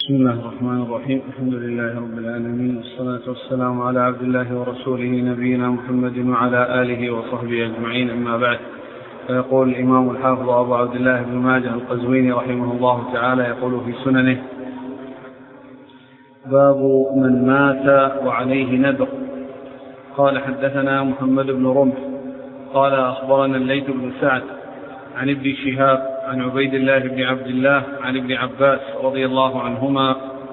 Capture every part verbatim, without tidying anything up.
بسم الله الرحمن الرحيم. الحمد لله رب العالمين، والصلاة والسلام على عبد الله ورسوله نبينا محمد وعلى آله وصحبه أجمعين، أما بعد. فيقول الإمام الحافظ أبو عبد الله بن ماجه القزويني رحمه الله تعالى يقول في سننه: باب من مات وعليه نذر. قال: حدثنا محمد بن رمح قال: أخبرنا الليث بن سعد عن ابن شهاب عن عبيد الله بن عبد الله عن ابن عباس رضي الله عنهما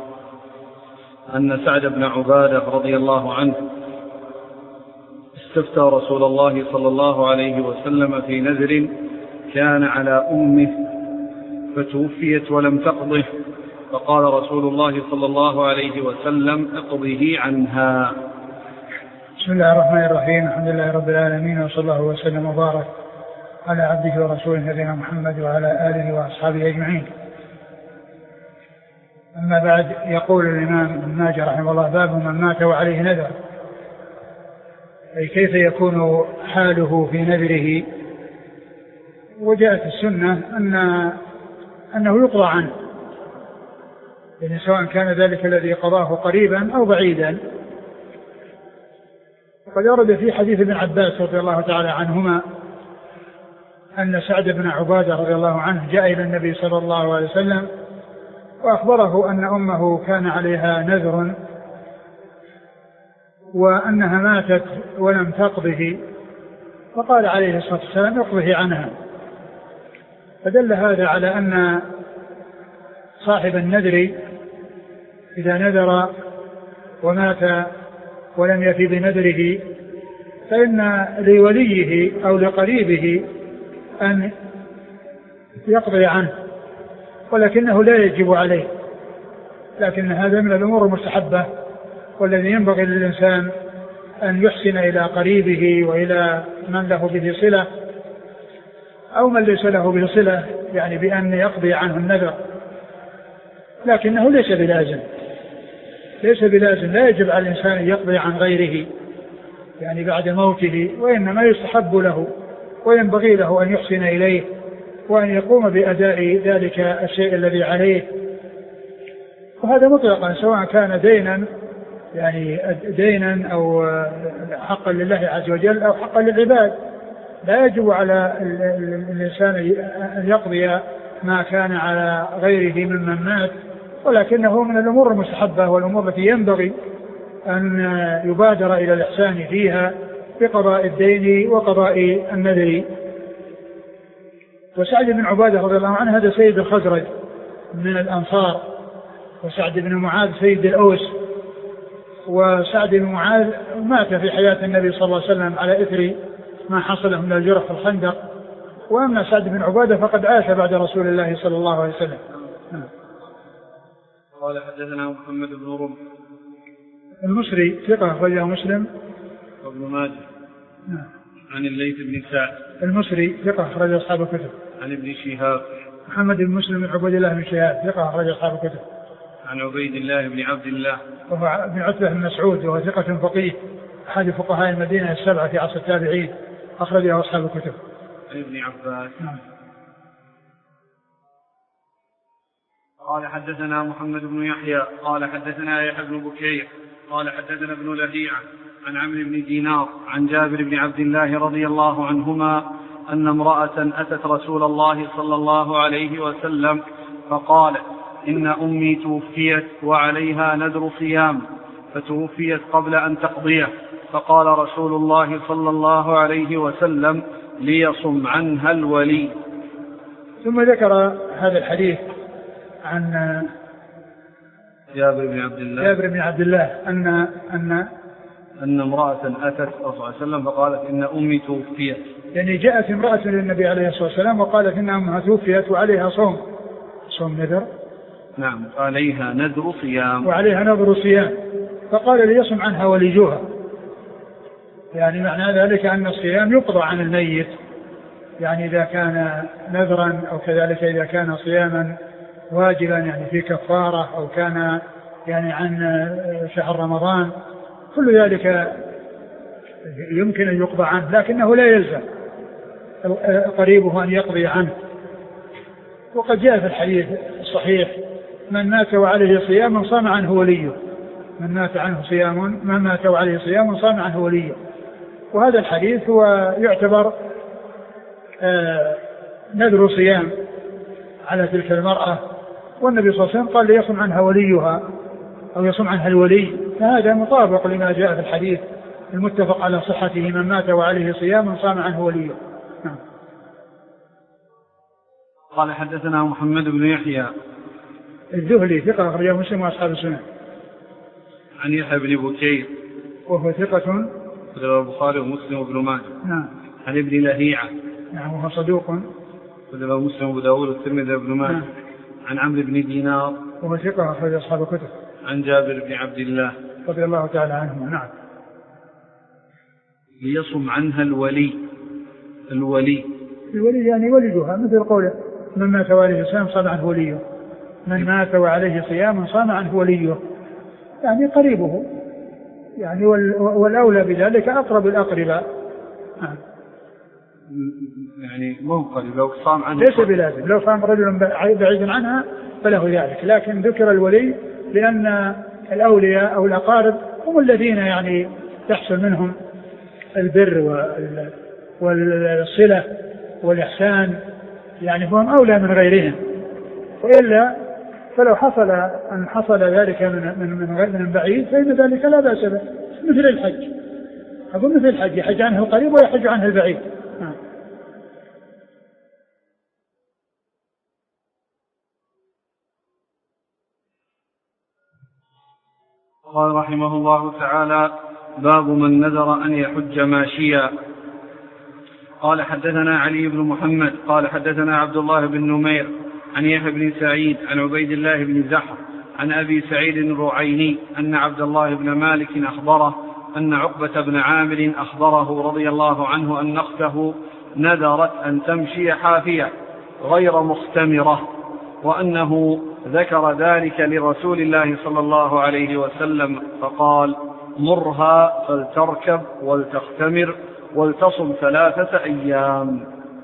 أن سعد بن عبادة رضي الله عنه استفتى رسول الله صلى الله عليه وسلم في نذر كان على أمه فتوفيت ولم تقضه، فقال رسول الله صلى الله عليه وسلم: اقضه عنها. بسم الله الرحمن الرحيم. الحمد لله رب العالمين، وصلى الله وسلم وبارك على عبده ورسوله نبينا محمد وعلى آله وأصحابه أجمعين. أما بعد، يقول الإمام ابن ماجه رحمه الله: باب من مات وعليه نذر، أي كيف يكون حاله في نذره. وجاءت السنة أن أنه يقضى عنه، يعني سواء كان ذلك الذي قضاه قريبا أو بعيدا. وقد ورد في حديث ابن عباس رضي الله تعالى عنهما أن سعد بن عبادة رضي الله عنه جاء إلى النبي صلى الله عليه وسلم وأخبره أن أمه كان عليها نذر وأنها ماتت ولم تقضه، فقال عليه الصلاة والسلام: اقضه عنها. فدل هذا على أن صاحب النذر إذا نذر ومات ولم يفي بنذره فإن لوليه أو لقريبه أن يقضي عنه، ولكنه لا يجب عليه، لكن هذا من الأمور المستحبة، والذي ينبغي للإنسان أن يحسن إلى قريبه وإلى من له به صلة أو من ليس له به صلة، يعني بأن يقضي عنه النذر، لكنه ليس بلازم ليس بلازم لا يجب على الإنسان أن يقضي عن غيره يعني بعد موته، وإنما يستحب له وينبغي له أن يحسن إليه وأن يقوم بأداء ذلك الشيء الذي عليه. وهذا مطلقا، سواء كان دينا يعني دينا أو حقا لله عز وجل أو حقا للعباد. لا يجب على الإنسان أن يقضي ما كان على غيره ممن مات، ولكنه من الأمور المستحبة والأمور التي ينبغي أن يبادر إلى الإحسان فيها بقضاء الدين وقضاء النذر. وسعد بن عبادة رضي الله عنه هذا سيد الخزرج من الأنصار، وسعد بن معاذ سيد الأوس. وسعد بن معاذ مات في حياة النبي صلى الله عليه وسلم على إثر ما حصله من الجرح في الخندق، وأما سعد بن عبادة فقد عاش بعد رسول الله صلى الله عليه وسلم. قال: حدثنا محمد بن رمح المصري ثقة أخرجه مسلم وابن ماجه. نعم. عن الليث بن سعد المصري ثقة أخرج أصحاب الكتب. عن ابن شهاب محمد بن مسلم بن عبيد الله بن شهاب ثقة أخرج أصحاب الكتب. عن عبيد الله بن عبد الله وهو بن عتبة بن مسعود، وهو ثقة فقيه أحد فقهاء المدينة السبعة في عصر التابعين، أخرجه أصحاب الكتب. عن ابن عباس. نعم. قال: حدثنا محمد بن يحيى قال: حدثنا يحيى بن بكير قال: حدثنا ابن لهيعة عن عمرو بن دينار عن جابر بن عبد الله رضي الله عنهما أن امرأة أتت رسول الله صلى الله عليه وسلم فقالت: إن أمي توفيت وعليها نذر صيام، فتوفيت قبل أن تقضيه، فقال رسول الله صلى الله عليه وسلم: ليصم عنها الولي. ثم ذكر هذا الحديث عن جابر بن عبد الله جابر بن عبد الله أن أن أن امرأة أتت رسول الله صلى الله عليه وسلم فقالت: إن أمي توفيت، يعني جاءت امرأة للنبي عليه الصلاة والسلام وقالت إن أمها توفيت وعليها صوم صوم نذر. نعم. عليها نذر صيام وعليها نذر صيام، فقال: ليصم عنها وليجوها. يعني معنى ذلك أن الصيام يقضى عن الميت، يعني إذا كان نذرا أو كذلك إذا كان صياما واجبا يعني في كفارة، أو كان يعني عن شهر رمضان، كل ذلك يمكن أن يقضى عنه، لكنه لا يلزم قريبه أن يقضي عنه. وقد جاء في الحديث الصحيح من مات وعليه صيام صام عنه وليه، من مات عنه صيام من مات وعليه صيام صام عنه وليه. وهذا الحديث هو يعتبر آه نذر صيام على تلك المرأة، والنبي صلى الله عليه وسلم قال ليصم عنها وليها أو يصم عنها الولي، فهذا مطابق لما جاء في الحديث المتفق على صحته: من مات وعليه صيام صام عنه وليه. نعم. قال حدثنا محمد بن يحيى الذهلي ثقة أخرجه مسلم وأصحاب السنن. عن يحيى بن بكير وهو ثقة رواه البخاري ومسلم وابن ماجه. نعم. عن ابن لهيعة نعم وهو صدوق رواه مسلم وابو داود والترمذي وابن ماجه. نعم. عن عمرو بن دينار وهو ثقة أخرج أصحاب الكتب. عن جابر بن عبد الله رضي الله تعالى عنه. نعم. ليصم عنها الولي. الولي الولي يعني ولدها، مثل قوله: من مات وعليه صيام صام عنه وليه، من مات وعليه صيام صام عنه وليه، يعني قريبه، يعني والأولى بذلك أقرب الأقرباء. نعم. يعني مو قريب، لو صام عنه ليس بلازم، لو صام رجل بعيد عنها فله ذلك، لكن ذكر الولي لأن الأولياء أو الأقارب هم الذين يعني تحصل منهم البر والصلة والإحسان، يعني هم أولى من غيرهم. وإلا فلو حصل أن حصل ذلك من من غير من بعيد فإن ذلك لا بأس به، مثل الحج، أقول مثل الحج يحج عنه القريب ويحج عنه البعيد. قال رحمه الله تعالى: باب من نذر أن يحج ماشيا. قال حدثنا علي بن محمد قال حدثنا عبد الله بن نمير عن يحيى بن سعيد عن عبيد الله بن زحر عن أبي سعيد الرعيني أن عبد الله بن مالك أخبره أن عقبة بن عامر أخبره رضي الله عنه أن أخته نذرت أن تمشي حافية غير مختمرة، وأنه ذكر ذلك لرسول الله صلى الله عليه وسلم فقال: مرها فلتركب ولتختمر ولتصم ثلاثة أيام.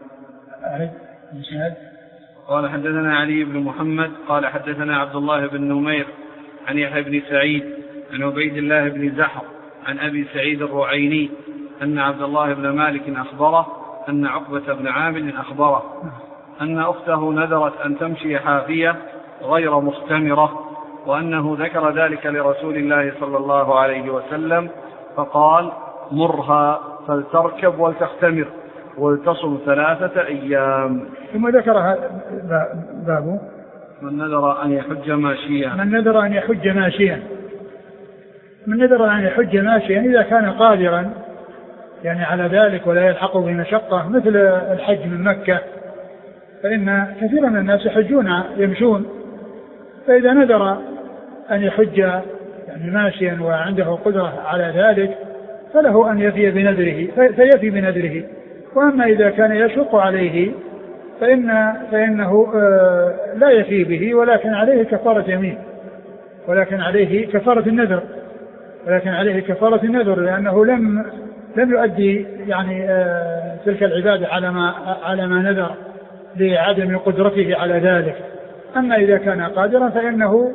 قال حدثنا علي بن محمد قال حدثنا عبد الله بن نمير عن يحيى بن سعيد عن عبيد الله بن زحر عن أبي سعيد الرعيني أن عبد الله بن مالك أخبره أن عقبة بن عامر أخبره أن أخته نذرت أن تمشي حافية غير مختمرة، وأنه ذكر ذلك لرسول الله صلى الله عليه وسلم فقال: مرها فلتركب ولتختمر ولتصم ثلاثة أيام. ثم ذكرها بابه: من نذر أن يحج ماشيا. من نذر أن يحج ماشيا من نذر أن يحج ماشيا إذا كان قادرا يعني على ذلك ولا يلحق بمشقة، مثل الحج من مكة، فإن كثيرا من الناس يحجون يمشون، فإذا نذر أن يحج يعني ماشيا وعنده قدرة على ذلك فله أن يفي بنذره فيفي بنذره. وأما إذا كان يشق عليه فإن فإنه لا يفي به، ولكن عليه كفارة يمين، ولكن عليه كفارة النذر ولكن عليه كفارة النذر لأنه لم لم يؤدي يعني تلك العبادة على ما على ما نذر لعدم قدرته على ذلك. أما إذا كان قادرا فإنه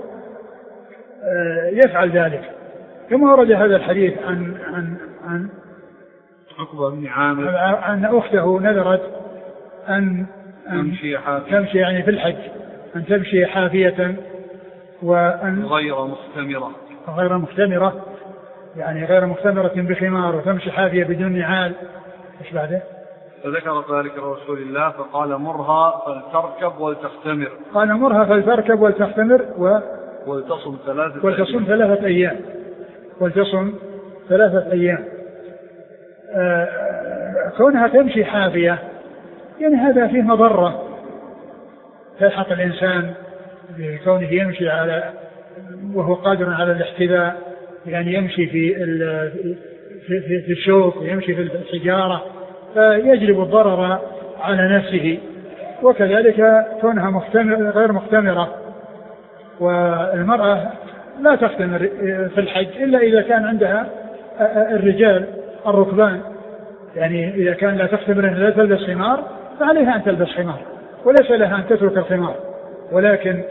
يفعل ذلك، كما ورد هذا الحديث عن عن عن عقبة بن عامر أن أخته نذرت أن تمشي حافية تمشي يعني في الحج أن تمشي حافية وأن غير مختمرة غير مختمرة يعني غير مختمرة بخمار، وتمشي حافية بدون نعال. إيش بعده؟ فذكر ذلك رسول الله فقال: مرها فلتركب ولتختمر. قال: مرها فلتركب ولتختمر و... ولتصم ثلاثة ولتصم ثلاثة أيام ولتصم ثلاثة أيام. آه... كونها تمشي حافية يعني هذا فيه مضرة تلحق الإنسان بكونه يمشي على وهو قادر على الاحتذاء، يعني يمشي في ال... في, في, في الشوك ويمشي في الحجارة فيجلب الضرر على نفسه. وكذلك كونها مختمر غير مختمرة، والمرأة لا تختمر في الحج إلا إذا كان عندها الرجال الركبان، يعني إذا كان لا تختمر لا تلبس خمار فعليها أن تلبس خمار وليس لها أن تترك الخمار، ولكن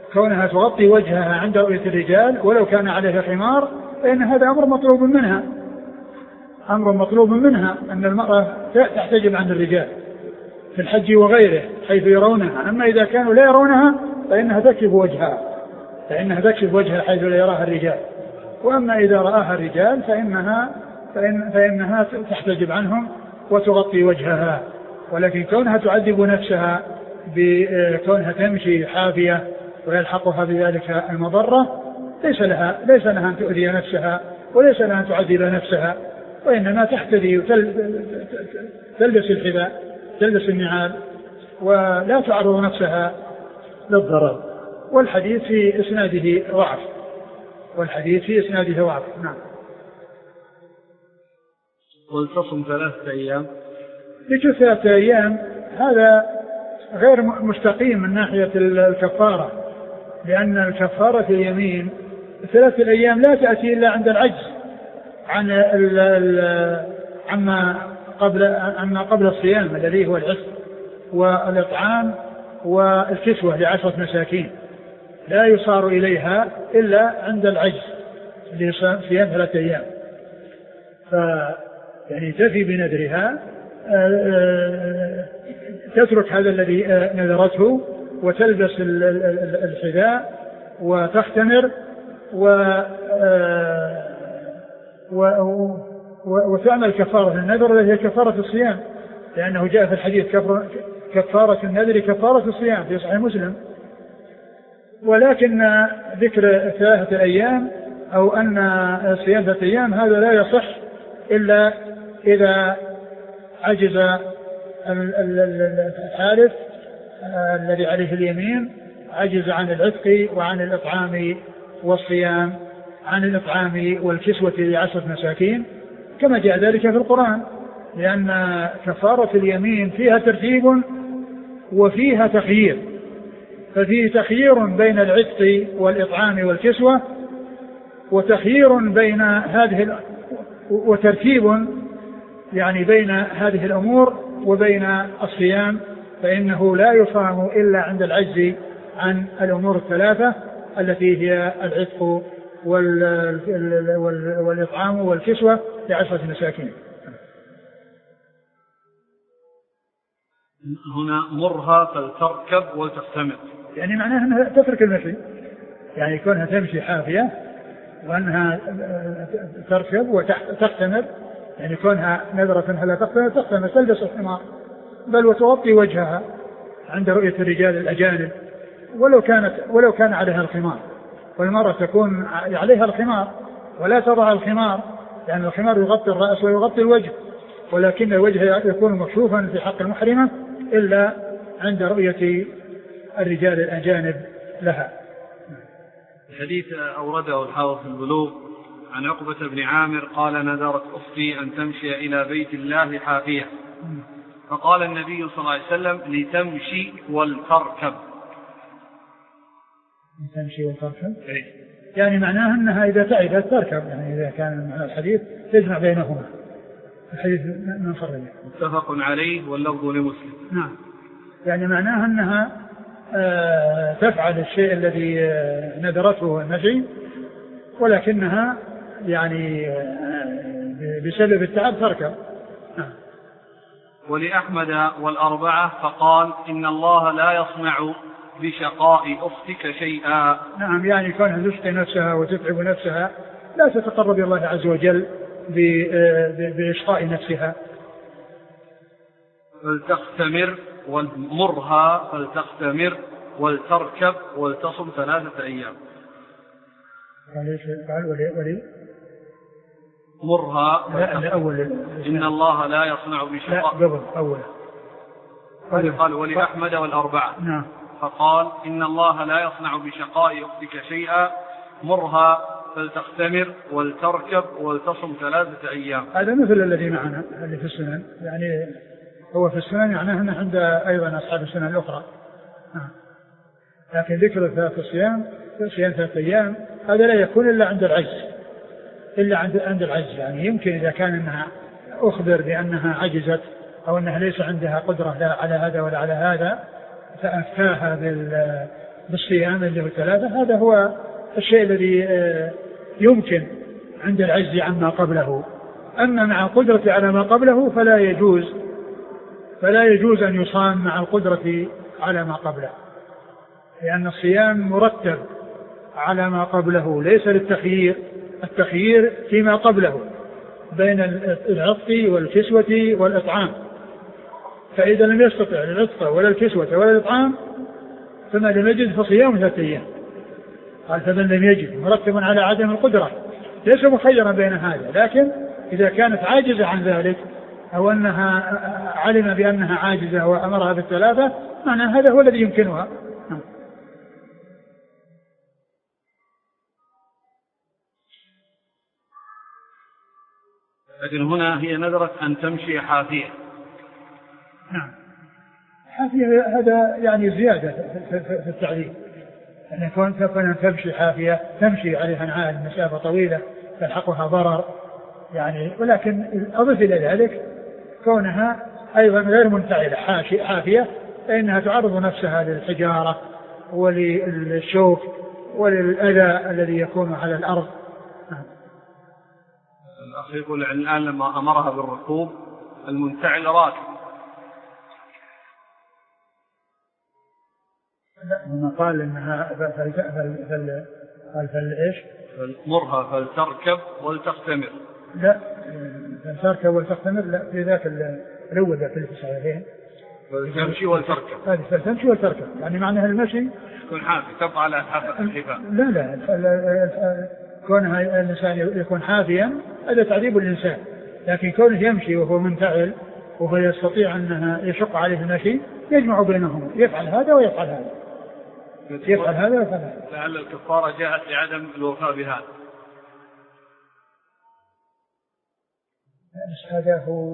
كونها تغطي وجهها عند رؤية الرجال ولو كان عليها خمار، فإن هذا أمر مطلوب منها، أمر مطلوب منها أن المرأة تحتجب عن الرجال في الحج وغيره حيث يرونها. أما إذا كانوا لا يرونها فإنها تكشف وجهها فإنها تكشف وجهها حيث لا يراها الرجال. وأما إذا رآها الرجال فإنها فإن فإنها تحتجب عنهم وتغطي وجهها. ولكن كونها تعذب نفسها بكونها تمشي حافية ويلحقها بذلك المضرة ليس لها ليس لها أن تؤذي نفسها وليس لها أن تعذب نفسها، وإنما تحتذي وتلبس الحذاء تلبس النعال ولا تعرض نفسها للضرر. والحديث في إسناده ضعف والحديث في إسناده ضعف. نعم. ولتصم ثلاثة أيام لثلاثة أيام هذا غير مستقيم من ناحية الكفارة، لأن الكفارة في اليمين ثلاثة الأيام لا تأتي إلا عند العجز عن ال ال عما قبل عما قبل الصيام الذي هو العسر والإطعام والكسوة لعشرة مساكين، لا يصار إليها إلا عند العجز لصيام ثلاثة أيام. ف يعني تفي بنذرها، تترك هذا الذي نذرته وتلبس الحذاء وتختمر وتعمل كفارة النذر التي هي كفارة الصيام، لأنه جاء في الحديث كفارة النذر كفارة الصيام في صحيح مسلم. ولكن ذكر ثلاثة أيام أو أن صيام ثلاثة أيام هذا لا يصح إلا إذا عجز الحالف الذي عليه اليمين، عجز عن العتق وعن الإطعام والصيام، عن الإطعام والكسوة لعشرة مساكين كما جاء ذلك في القرآن، لأن كفارة اليمين فيها ترتيب وفيها تخيير، ففيه تخيير بين العتق والإطعام والكسوة وتخيير بين هذه وترتيب يعني بين هذه الأمور وبين الصيام، فإنه لا يصام إلا عند العجز عن الأمور الثلاثة التي هي العتق والإطعام والكسوة لعشرة مساكين. هنا مرها فلتركب ولتختمر، يعني معناها أنها تترك المشي، يعني كونها تمشي حافية وأنها تركب وتختمر، يعني كونها نذرة هلا تختمر تختمر تلبس الحمار بل وتغطي وجهها عند رؤية الرجال الأجانب ولو كانت ولو كان عليها الخمار، والمرأة تكون عليها الخمار ولا تضع الخمار، لأن الخمار يغطي الرأس ويغطي الوجه، ولكن الوجه يكون مكشوفا في حق المحرمة إلا عند رؤية الرجال الأجانب لها. الحديث أورده الحافظ في البلوغ عن عقبة بن عامر قال: نذرت أختي أن تمشي إلى بيت الله حافية، فقال النبي صلى الله عليه وسلم: لتمشي ولتركب. تمشي وتركب يعني معناها أنها إذا تعبت تركب، يعني إذا كان معنى الحديث تجمع بينهما، الحديث من فرده متفق عليه واللفظ لمسلم. نعم، يعني معناها أنها آه تفعل الشيء الذي آه نذرته المشي، ولكنها يعني آه بسبب التعب تركب. نعم. ولأحمد والأربعة فقال: إن الله لا يصنع بشقاء أختك شيئا. نعم، يعني كونها تشقي نفسها وتتعب نفسها لا تتقرب إلى الله عز وجل بإشقاء نفسها. فلتختمر ومرها فلتختمر ولتركب ولتصم ثلاثة أيام. ولي مرها أول إن الله لا يصنع بشقاء. لا قبل أول قال ولأحمد والأربعة. نعم. فقال: إن الله لا يصنع بشقاء أختك شيئا، مرها فلتختمر ولتركب ولتصم ثلاثة أيام. هذا مثل الذي معنا اللي في السنن، يعني هو في السنن معناه أنه عند أيضا أصحاب السنن الأخرى. آه. لكن ذكر ثلاثة صيام صيام ثلاثة أيام هذا لا يكون إلا عند العجز، إلا عند عند العجز، يعني يمكن إذا كان أنها أخبر بأنها عجزت أو أنها ليس عندها قدرة لا على هذا ولا على هذا فأفتاها بالصيام اللي هو الثلاثة، هذا هو الشيء الذي يمكن عند العجز عما قبله. أما مع القدرة على ما قبله فلا يجوز فلا يجوز أن يصام مع القدرة على ما قبله، لأن الصيام مرتب على ما قبله ليس للتخيير. التخيير فيما قبله بين العطف والكسوة والإطعام، فإذا لم يستطع العطف ولا الكسوة ولا الإطعام فما لم يجد فصيام ثلاثة أيام. قال فمن لم يجد مرتب على عدم القدرة ليس مخيرا بين هذا، لكن إذا كانت عاجزة عن ذلك أو أنها علم بأنها عاجزة وأمرها بالثلاثة معنى هذا هو الذي يمكنها. لكن هنا هي نذرت أن تمشي حافية. نعم حافية هذا يعني زيادة في التعليم، أن يكون أن تمشي حافية تمشي عليها نعال مسافة طويلة تلحقها ضرر يعني، ولكن أضف إلى ذلك كونها أيضا غير منفعلة حافية، فإنها تعرض نفسها للحجارة وللشوك وللأذى الذي يكون على الأرض. الأخ يقول الآن لما أمرها بالركوب المنتعل راكب، هنا قال إنها فل فل فل فل إيش؟ مرها فلتركب ولتختمر. لا فلتركب ولتختمر لا، في ذاك الأول ذاك اللي في الصحيحين فلتمشي ولتركب. هذه فلتمشي ولتركب يعني معناها المشي يكون حافي تبقى على الحفاء. لا لا كونها الإنسان يكون حافيا هذا تعذيب الإنسان، لكن كونه يمشي وهو منتعل وهو يستطيع أنها يشق عليه المشي يجمع بينهما، يفعل هذا ويفعل هذا، يفعل هذا ويفعل هذا. لعل الكفارة جاءت لعدم الوفاء بهذا. بس هذا هو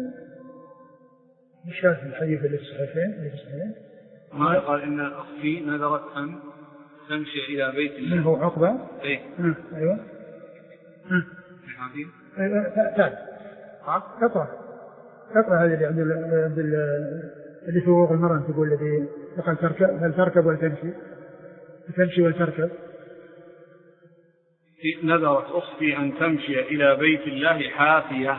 مش في الحديث اللي في الصحيحين اللي في الصحيحين ما قال إن أختي نذرت أن تمشي إلى بيت الله. من هو عقبة؟ إيه. أيوة. حافين. تعال. اقرأ. اقرأ هذا اللي عند اللي في وقت المرأة تقول الذي يقال تركب هل تركب ولا تمشي؟ تمشي ولا تركب؟ نذرت أختي أن تمشي إلى بيت الله حافية.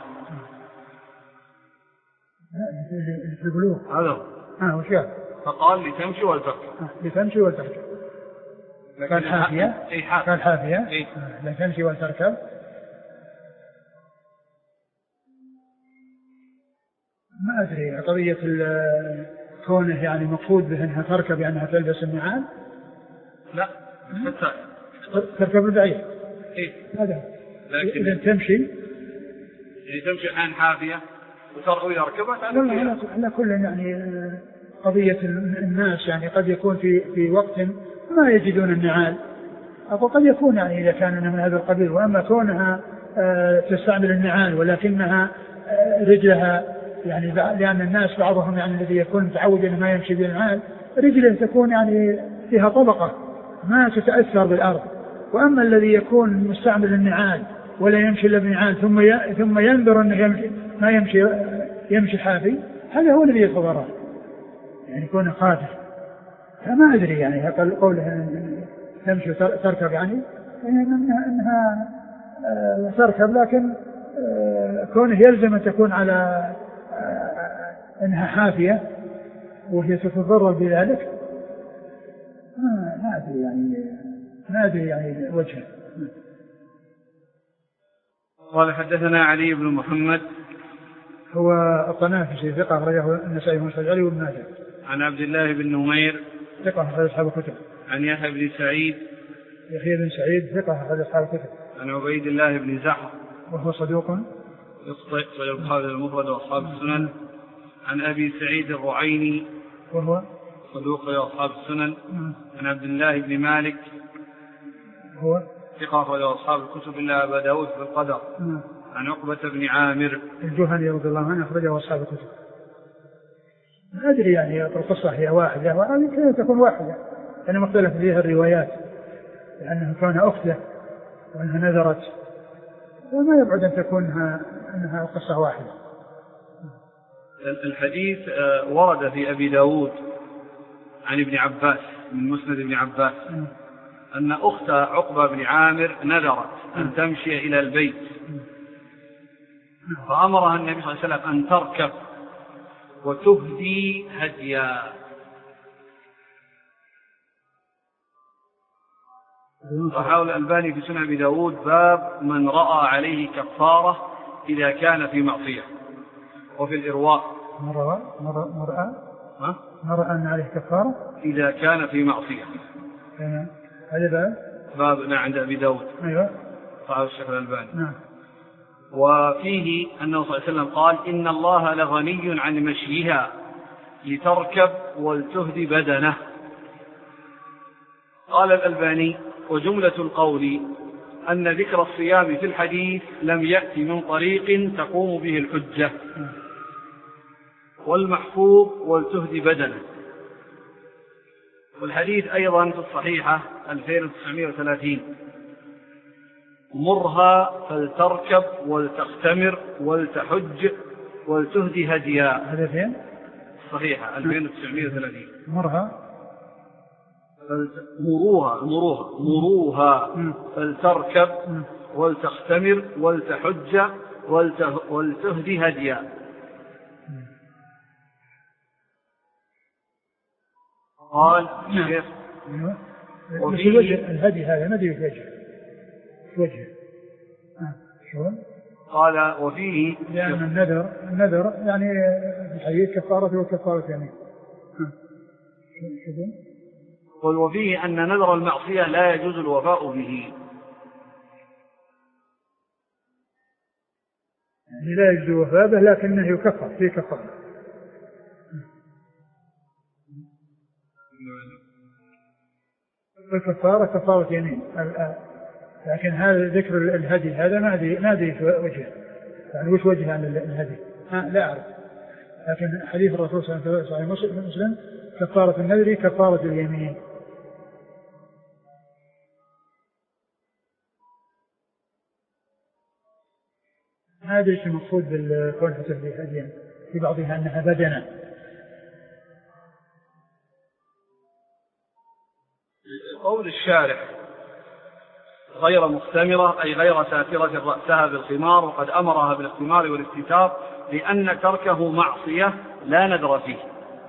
اللي في البلوغ. هذا. آه وش قال؟ فقال لتمشي ولتركب. لتمشي ولتركب. قال حافية. أي حافية. قال حافية. إيه؟ لا تمشي ولتركب. ما أدري قضية كونه يعني مقصود به أنها تركب يعني أنها تلبس النعال. لا حتى تركب البعير. إيه؟ هذا. لكن إذا تمشي. يعني تمشي الآن حافية وترغب إذا ركبت. لا على كل يعني قضية الناس يعني قد يكون في في وقت ما يجدون النعال، أو قد يكون يعني إذا كان من هذا القبيل. وأما كونها تستعمل النعال ولكنها رجلها يعني لأن الناس بعضهم يعني الذي يكون متعود أنه ما يمشي بالنعال رجله تكون يعني فيها طبقة ما تتأثر بالأرض. وأما الذي يكون مستعمل النعال ولا يمشي إلا بالنعال ثم ثم ينظر أنه يمشي ما يمشي يمشي حافي، هذا هو الذي يتضرر يعني يكون قادر. فما أدري يعني قوله تمشي تركب يعني إنها, إنها تركب، لكن كونه يلزم أن تكون على إنها حافية وهي تتضرر بذلك ما أدري يعني ما أدري يعني وجهه. قال حدثنا علي بن محمد هو الطنافسي ثقة أخرجه النسائي والشافعي وابن ماجه. عن عبد الله بن نمير ثقة أخرج أصحاب الكتب. عن يحيى بن سعيد يحيى بن سعيد ثقة أخرج أصحاب الكتب. عن عبيد الله بن زحر وهو صدوق يخطئ ويبخل المفرد وأصحاب السنن. عن أبي سعيد الرعيني وهو صدوق وأصحاب السنن. عن عبد الله بن مالك هو ثقة أخرج أصحاب الكتب إلا أبا داود في القدر. عن عقبة بن عامر الجهني رضي الله عنه أخرجه أصحاب الكتب. ما أدري يعني القصة هي واحدة وهذه تكون واحدة لأن مختلف فيها الروايات لأنها كان أخته وأنها نذرت وما يبعد أن تكونها أنها قصة واحدة. الحديث ورد في أبي داود عن ابن عباس من مسند ابن عباس أن أخت عقبة بن عامر نذرت أن تمشي إلى البيت، فأمرها النبي صلى الله عليه وسلم أن تركب وتهدي هديا. صححه الألباني في سنن أبي داود باب من رأى عليه كفارة إذا كان في معصية. وفي الإرواء مرأى مرأى ها مرأى أن عليه كفارة إذا كان في معصية. هذا باب باب عند أبي داود. أيوة صححه الشيخ الألباني. نعم. وفيه أنه صلى الله عليه وسلم قال إن الله لغني عن مشيها لتركب ولتهدي بدنه. قال الألباني وجملة القول أن ذكر الصيام في الحديث لم يأتي من طريق تقوم به الحجة، والمحفوظ ولتهدي بدنه. والحديث أيضا في الصحيحة ألفين وتسعمائة وثلاثين مرها فلتركب ولتختمر ولتحج ولتهدي هديا. هذا فين؟ صحيحة ألفين وتسعمائة وثلاثين. مرها مروها مروها مروها فلتركب ولتختمر ولتحج ولتهدي هديا. قال الشيخ وفي وجه الهدي هذا ما ادري وجه وجه شلون؟ قال وفيه لأن النذر النذر يعني في الحديث كفارة وكفارة يمين. قل وفيه أن نذر المعصية لا يجوز الوفاء به، يعني لا يجوز الوفاء به لكنه يكفر فيه كفارة. الكفارة كفارة يمين، لكن هذا ذكر الهدي هذا ما أدري ما أدري وجهه، يعني وش وجه عن الهدي لا أعرف. لكن حديث الرسول صلى الله عليه وسلم كفارة النذر كفارة اليمين. ما أدري ايش المقصود بالكون تهدي هديا، في بعضها أنها بدنة. قول الشارح غير مختمرة أي غير ساترة رأسها بالخمار، وقد أمرها بالاختمار والاستتار لأن تركه معصية لا نذر فيه.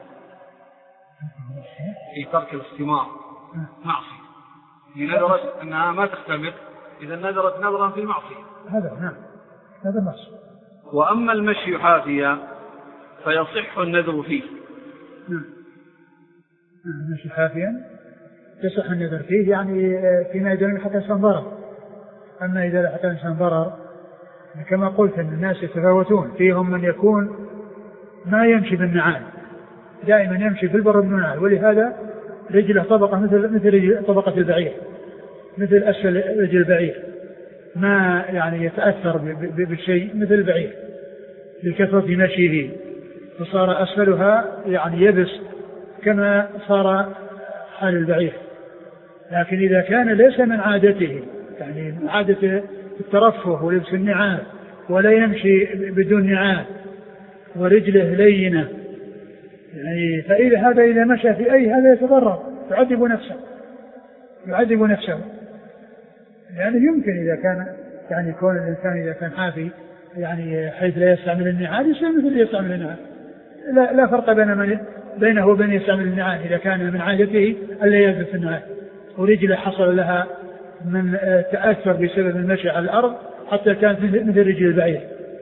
في ترك الاختمار معصية، هي نذرت أنها ما تختمر، إذا نذرت نذرا في معصية. هذا نعم هذا معصية. وأما المشي حافيا فيصح النذر فيه. نعم المشي حافيا يصح النذر فيه، يعني فيما يدل حتى الإنسان ضرر. أما إذا حتى الإنسان ضرر كما قلت أن الناس يتفاوتون، فيهم من يكون ما يمشي بالنعال، دائما يمشي بالبر بالنعال، ولهذا رجله طبقة مثل مثل رجل طبقة البعير، مثل أسفل رجل البعير، ما يعني يتأثر بالشيء مثل البعير لكثرة مشيه، فصار أسفلها يعني يبس كما صار حال البعير. لكن إذا كان ليس من عادته، يعني من عادة الترفه ولبس النعال ولا يمشي بدون نعال ورجله لينة، يعني فإذا هذا إذا مشى في أي هذا يتضرر، يعذب نفسه يعذب نفسه يعني يمكن إذا كان يعني كون الإنسان إذا كان حافي يعني حيث لا يستعمل النعال يصير مثل اللي يستعمل النعال، لا, لا فرق بين من بينه وبين يستعمل النعال إذا كان من عادته ألا يلبس النعال، ورجله حصل لها من تأثر بسبب المشي على الأرض حتى كانت مثل رجل البعير.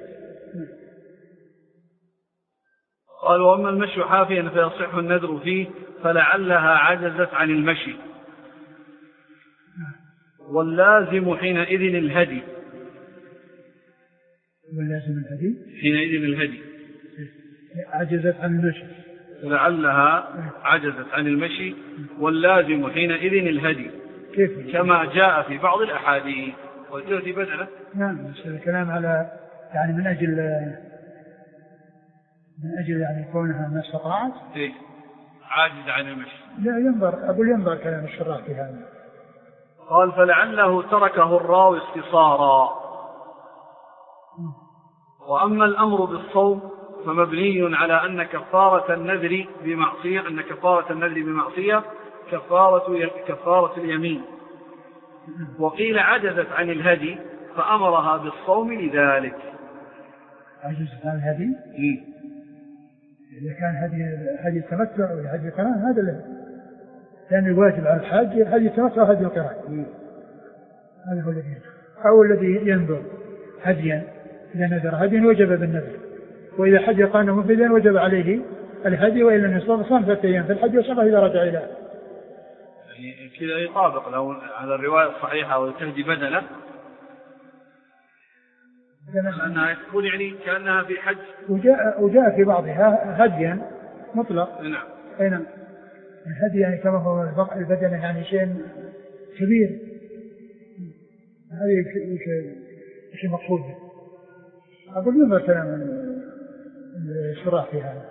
قال وأما المشي حافيا فيصح النذر فيه فلعلها عجزت عن المشي، واللازم حينئذ الهدي. واللازم الهدي حينئذ الهدي عجزت عن المشي، لعلها عجزت عن المشي واللازم حينئذ الهدي كيف؟ كما جاء في بعض الأحاديث والجهد بدله. نعم بس الكلام على يعني من أجل من أجل يعني كونها ما استطاعت إيه عاجز عن المشي. لا ينظر أقول ينظر كلام الشراح في هذا. قال فلعله تركه الراوي اختصارا. وأما الأمر بالصوم فمبني على أن كفارة النذر بمعصية أن كفارة النذر بمعصية كفارة, كفارة اليمين. وقيل عجزت عن الهدي فأمرها بالصوم لذلك. عجزت عن الهدي؟ إذا كان هدي هدي التمتع أو هدي القران هذا له، لأن الواجب على الحاج هدي التمتع وهدي القران، هذا هو الذي أو الذي ينذر هديا، إذا نذر هديا وجب بالنذر، وإذا حج قران مفردا وجب عليه الهدي، وإن لم يصوم صام ثلاثة أيام في الحج وصام إذا رجع إلى. يعني كذا يطابق لو على الرواية الصحيحة وتهدي بدنه أنها تكون يعني كأنها في حج. وجاء, وجاء في بعضها هديا مطلق. نعم. أي نعم. الهدي يعني كما هو البدن يعني شيء كبير، هذه شيء مقصود. أقول لما كلام الشراح في هذا.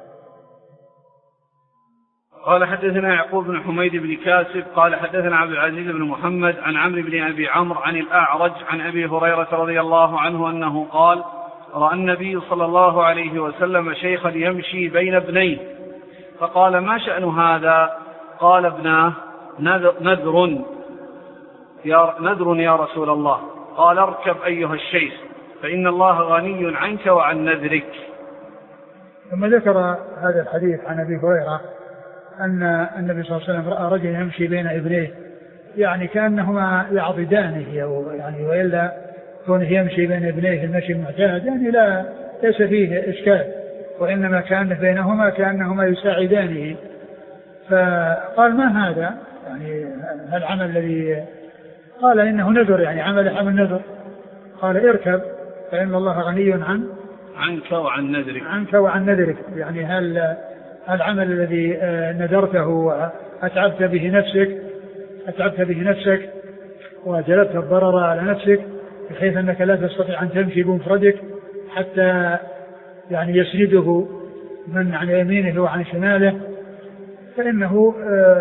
قال حدثنا يعقوب بن حميد بن كاسب قال حدثنا عبد العزيز بن محمد عن عمرو بن أبي عمرو عن الأعرج عن أبي هريرة رضي الله عنه أنه قال: رأى النبي صلى الله عليه وسلم شيخا يمشي بين ابنيه فقال: ما شأن هذا؟ قال: ابناه نذر يا, نذر يا رسول الله. قال: اركب أيها الشيخ فإن الله غني عنك وعن نذرك. ثم ذكر هذا الحديث عن أبي هريرة أن النبي صلى الله عليه وسلم رأى رجل يمشي بين ابنيه، يعني كأنهما يعضدانه، يعني وإلا كونه يمشي بين ابنيه المشي المعتاد يعني لا ليس فيه إشكال، وإنما كان بينهما كأنهما يساعدانه. فقال: ما هذا؟ يعني العمل الذي قال إنه نذر، يعني عمل عمل نذر. قال: اركب فإن الله غني عن عنك وعن نذرك. عنك وعن نذرك، يعني هل العمل الذي نذرته وأتعبت به نفسك أتعبت به نفسك وجلبت الضرر على نفسك بحيث أنك لا تستطيع أن تمشي بمفردك حتى يعني يسنده من عن يمينه وعن شماله، فإنه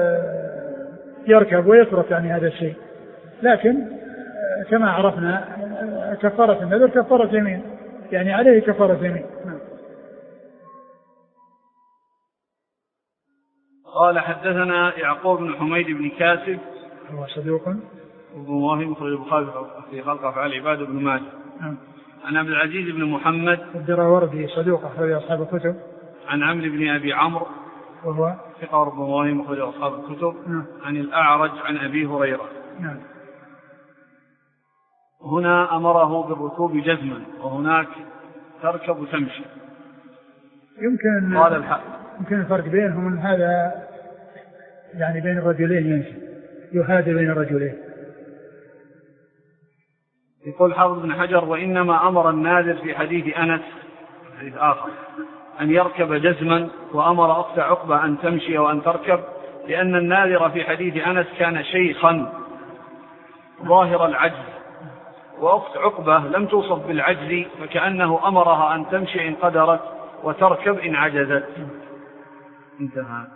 يركب ويترك يعني هذا الشيء. لكن كما عرفنا كفارة النذر كفارة يمين، يعني عليه كفارة يمين. قال حدثنا يعقوب بن حميد بن كاسب هو صدوق أبو واهب مخرج البخاري في خلق أفعال العباد بن ماجه. عن عبد العزيز بن محمد الدراوردي صدوق أخرج أصحاب الكتب. عن عمرو بن أبي عمرو وهو ثقة أبو واهب مخرج أصحاب الكتب. نعم. عن الأعرج عن أبي هريرة. نعم. هنا أمره بالركوب جزما وهناك تركب وتمشي. يمكن قال الحق يمكن الفرق بينهم أن هذا يعني بين الرجلين يمشي يهادى بين الرجلين. يقول حافظ بن حجر: وإنما أمر الناذر في حديث أنس حديث آخر أن يركب جزما، وأمر أخت عقبة أن تمشي وأن تركب، لأن الناذر في حديث أنس كان شيخا ظاهر العجز، وأخت عقبة لم توصف بالعجز، فكأنه أمرها أن تمشي إن قدرت وتركب إن عجزت. انتهى.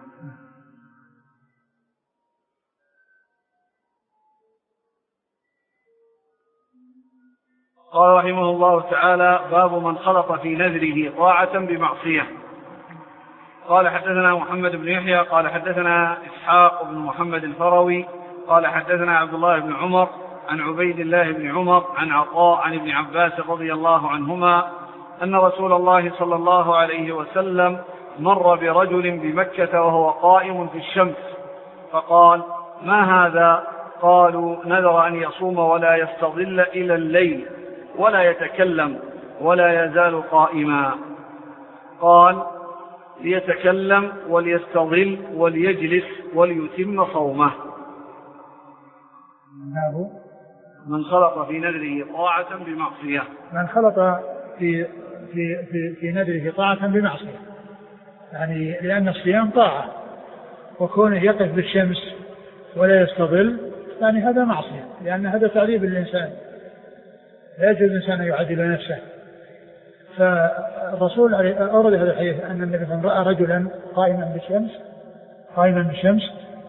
قال رحمه الله تعالى: باب من خلط في نذره طاعة بمعصية. قال حدثنا محمد بن يحيى قال حدثنا إسحاق بن محمد الفروي قال حدثنا عبد الله بن عمر عن عبيد الله بن عمر عن عطاء عن ابن عباس رضي الله عنهما أن رسول الله صلى الله عليه وسلم مر برجل بمكة وهو قائم في الشمس فقال: ما هذا؟ قالوا: نذر أن يصوم ولا يستظل إلى الليل ولا يتكلم ولا يزال قائما. قال: ليتكلم وليستظل وليجلس وليتم صومه. من خلط في نذره طاعة بمعصية. من خلط في في في في نذره طاعة بمعصية، يعني لأن الصيام طاعة، وكونه يقف بالشمس ولا يستظل يعني هذا معصية، لأن هذا تعذيب للإنسان، لا يجوز الإنسان أن يعذب نفسه. فالرسول أورد هذا الحديث أن النبي صلى الله عليه وسلم رأى رجلا قائما بالشمس قائما بالشمس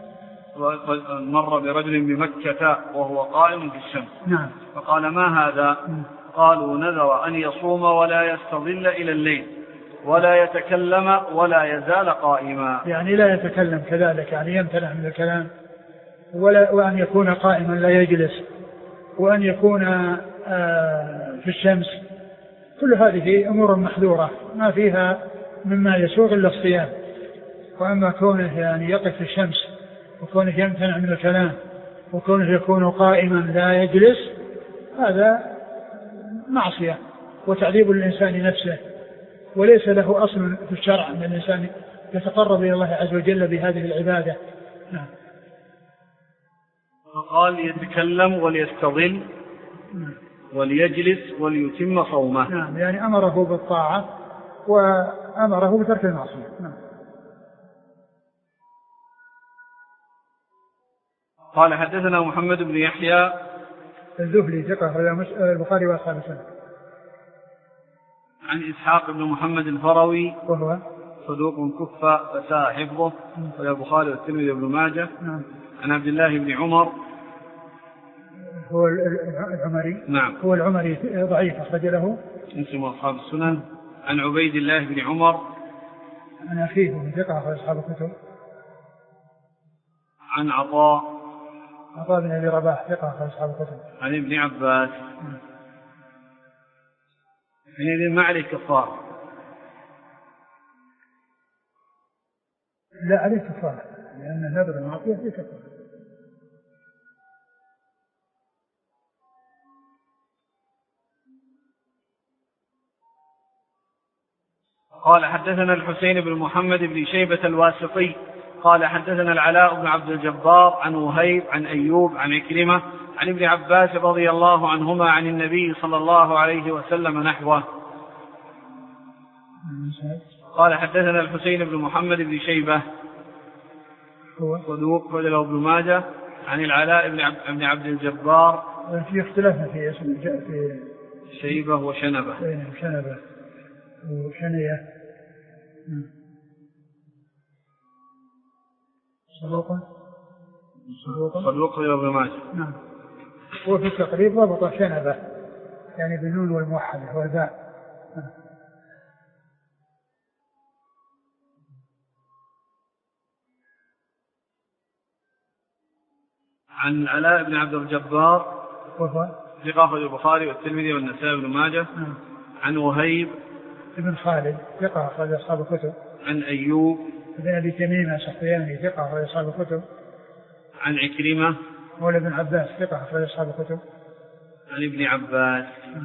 مر برجل بمكة وهو قائم في الشمس. نعم. فقال: ما هذا؟ قالوا: نذر أن يصوم ولا يستظل إلى الليل ولا يتكلم ولا يزال قائما. يعني لا يتكلم كذلك، يعني يمتنع من الكلام، ولا وأن يكون قائما لا يجلس، وأن يكون في الشمس. كل هذه أمور محذورة ما فيها مما يسوغ إلا الصيام. وأما كونه يعني يقف في الشمس، وكونه يمتنع من الكلام، وكونه يكون قائما لا يجلس، هذا معصية وتعذيب للإنسان نفسه، وليس له أصل في الشرع أن الإنسان يتقرب إلى الله عز وجل بهذه العبادة. نعم. فقال يتكلم وليستظل وليجلس وليتم صومه. نعم، يعني أمره بالطاعة وأمره بترك المعصية. نعم. قال حدثنا محمد بن يحيى الذهلي ثقة البخاري وأصحاب السنة. عن إسحاق بن محمد الفروي وهو صدوق كف فساء حفظه والبخاري والترمذي وابن ماجه. نعم. عن عبد الله بن عمر هو العمري. نعم. هو العمري ضعيف أخرج له مسلم وأصحاب السنن. عن عبيد الله بن عمر عن أخيه من ثقة أخرج أصحاب الكتب. عن عطاء عطاء بن أبي رباح ثقة أخرج أصحاب الكتب. عن ابن عباس. حينئذ ما عليه كفارة؟ لا عليه كفارة، لأن نذر المعصية فيه كفارة. قال حدثنا الحسين بن محمد بن شيبة الواسطي قال حدثنا العلاء بن عبد الجبار عن وهيب عن أيوب عن عكرمة عن ابن عباس رضي الله عنهما عن النبي صلى الله عليه وسلم نحوه. قال حدثنا الحسين بن محمد بن شيبة صدوق فضله ابن ماجه عن العلاء بن عبد الجبار. في اختلافنا في اسم في شيبة وشنبة. شنبة وشنية. صدوق صدوق صدوق فضله ابن ماجه. نعم. وفي التقريب ضبط شنبة يعني بالنون والموحدة والباء. عن علاء بن عبد الجبار وهو ثقة البخاري والترمذي والنسائي بن ماجه. عن وهيب ابن خالد ثقة أخرج أصحاب الكتب. عن أيوب بن أبي تميم السختياني ثقة أخرج أصحاب الكتب. عن عكرمة مولى ابن عباس ثقة أخرج أصحاب الكتب. عن ابن عباس.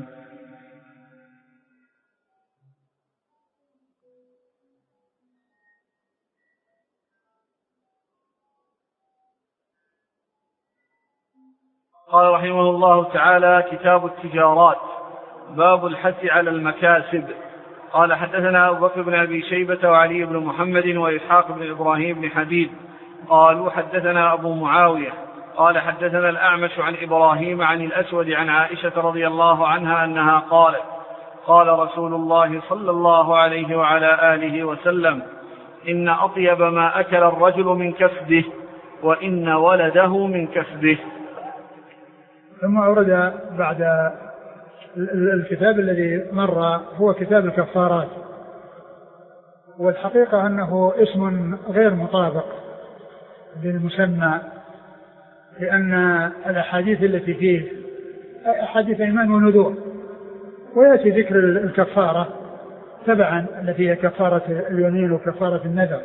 قال رحمه الله تعالى: كتاب التجارات، باب الحث على المكاسب. قال حدثنا أبو بكر بن أبي شيبة وعلي بن محمد وإسحاق بن إبراهيم بن حبيب قالوا حدثنا أبو معاوية قال حدثنا الأعمش عن إبراهيم عن الأسود عن عائشة رضي الله عنها أنها قالت: قال رسول الله صلى الله عليه وعلى آله وسلم: إن أطيب ما أكل الرجل من كسبه، وإن ولده من كسبه. ثم أورد بعد الكتاب الذي مر هو كتاب الكفارات، والحقيقة أنه اسم غير مطابق بالمسمى، لأن الأحاديث التي فيه أحاديث إيمان ونذور، ويأتي ذكر الكفارة تبعا التي هي كفارة اليمين وكفارة النذر.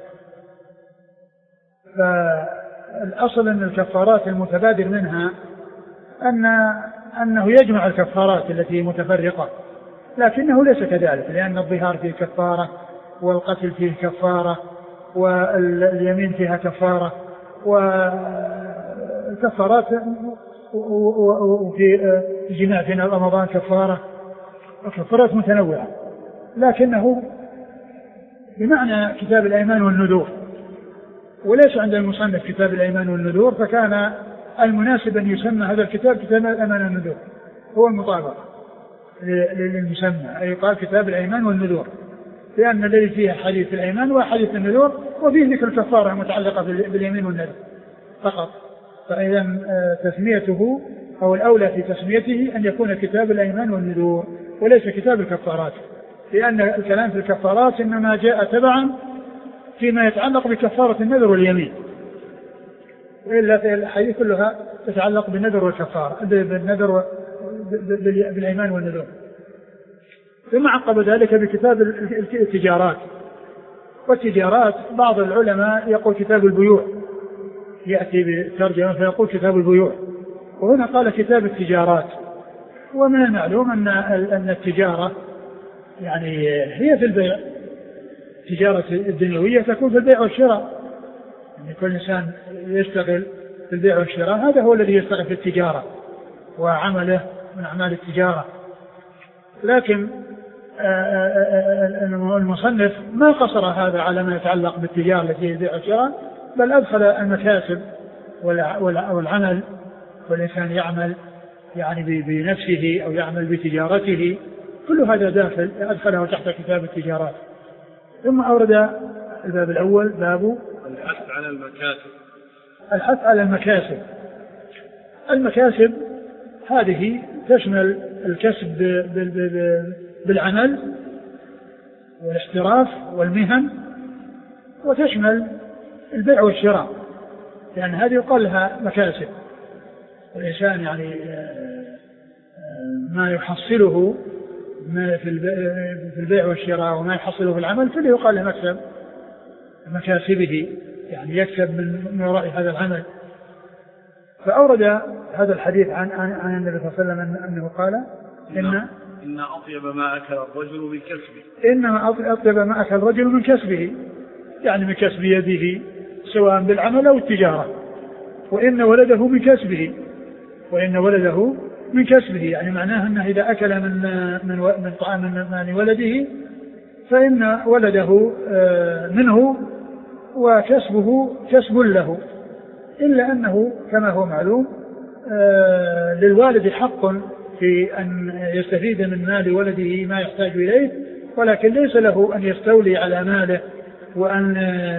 فالأصل أن الكفارات المتبادر منها أن أنه يجمع الكفارات التي متفرقة، لكنه ليس كذلك، لأن الظهار فيه كفارة، والقتل فيه كفارة، واليمين فيها كفارة، والكفارات وفي الجماع في رمضان كفارة، وكفارات متنوعة، لكنه بمعنى كتاب الأيمان والنذور، وليس عند المصنف كتاب الأيمان والنذور، فكان المناسب أن يسمى هذا الكتاب كتاب الأيمان والنذور، هو المطابق للمسمى، أي قال كتاب الأيمان والنذور، لأن الذي فيه حديث الأيمان وحديث النذور، وفيه ذكر الكفارة المتعلقة باليمين والنذر فقط. فإذا تسميته أو الأولى في تسميته أن يكون كتاب الأيمان والنذور وليس كتاب الكفارات، لأن الكلام في الكفارات إنما جاء تبعا فيما يتعلق بكفارة النذر واليمين، وإلا في الحديث كلها تتعلق بالنذر والكفارة، بالنذر بالأيمان والنذور. ثم عقب ذلك بكتاب التجارات، والتجارات بعض العلماء يقول كتاب البيوع، يأتي بترجمة فيقول كتاب البيوع، وهنا قال كتاب التجارات. ومن المعلوم أن أن التجارة يعني هي في البيع، التجارة الدنيوية تكون في البيع والشراء، يعني كل إنسان يشتغل في البيع والشراء هذا هو الذي يشتغل في التجارة وعمله من أعمال التجارة. لكن المصنف ما قصر هذا على ما يتعلق بالتجارة التي هي البيع والشراء، بل أدخل المكاسب والعمل، والإنسان يعمل يعني بنفسه أو يعمل بتجارته، كل هذا داخل أدخله تحت كتاب التجارات. ثم أورد الباب الأول باب الحث على المكاسب. الحث على المكاسب. المكاسب هذه تشمل الكسب بالعمل والاحتراف والمهن، وتشمل البيع والشراء، لأن يعني هذه يقال لها مكاسب. والإنسان يعني ما يحصله في البيع والشراء وما يحصله في العمل كله يقال له مكسب، مكاسبه يعني يكسب من وراء هذا العمل. فأورد هذا الحديث عن عن النبي صلى الله عليه وسلم أنه قال إن إن أطيب ما أكل الرجل من كسبه، إنما أطيب ما أكل الرجل من كسبه، يعني من كسب يده سواء بالعمل أو التجارة. وإن ولده من كسبه، وإن ولده من كسبه يعني معناه أنه إذا أكل من من من طعام من مال ولده فإن ولده منه وكسبه كسب له، إلا أنه كما هو معلوم للوالد حق في أن يستفيد من مال ولده ما يحتاج إليه، ولكن ليس له أن يستولي على ماله وأن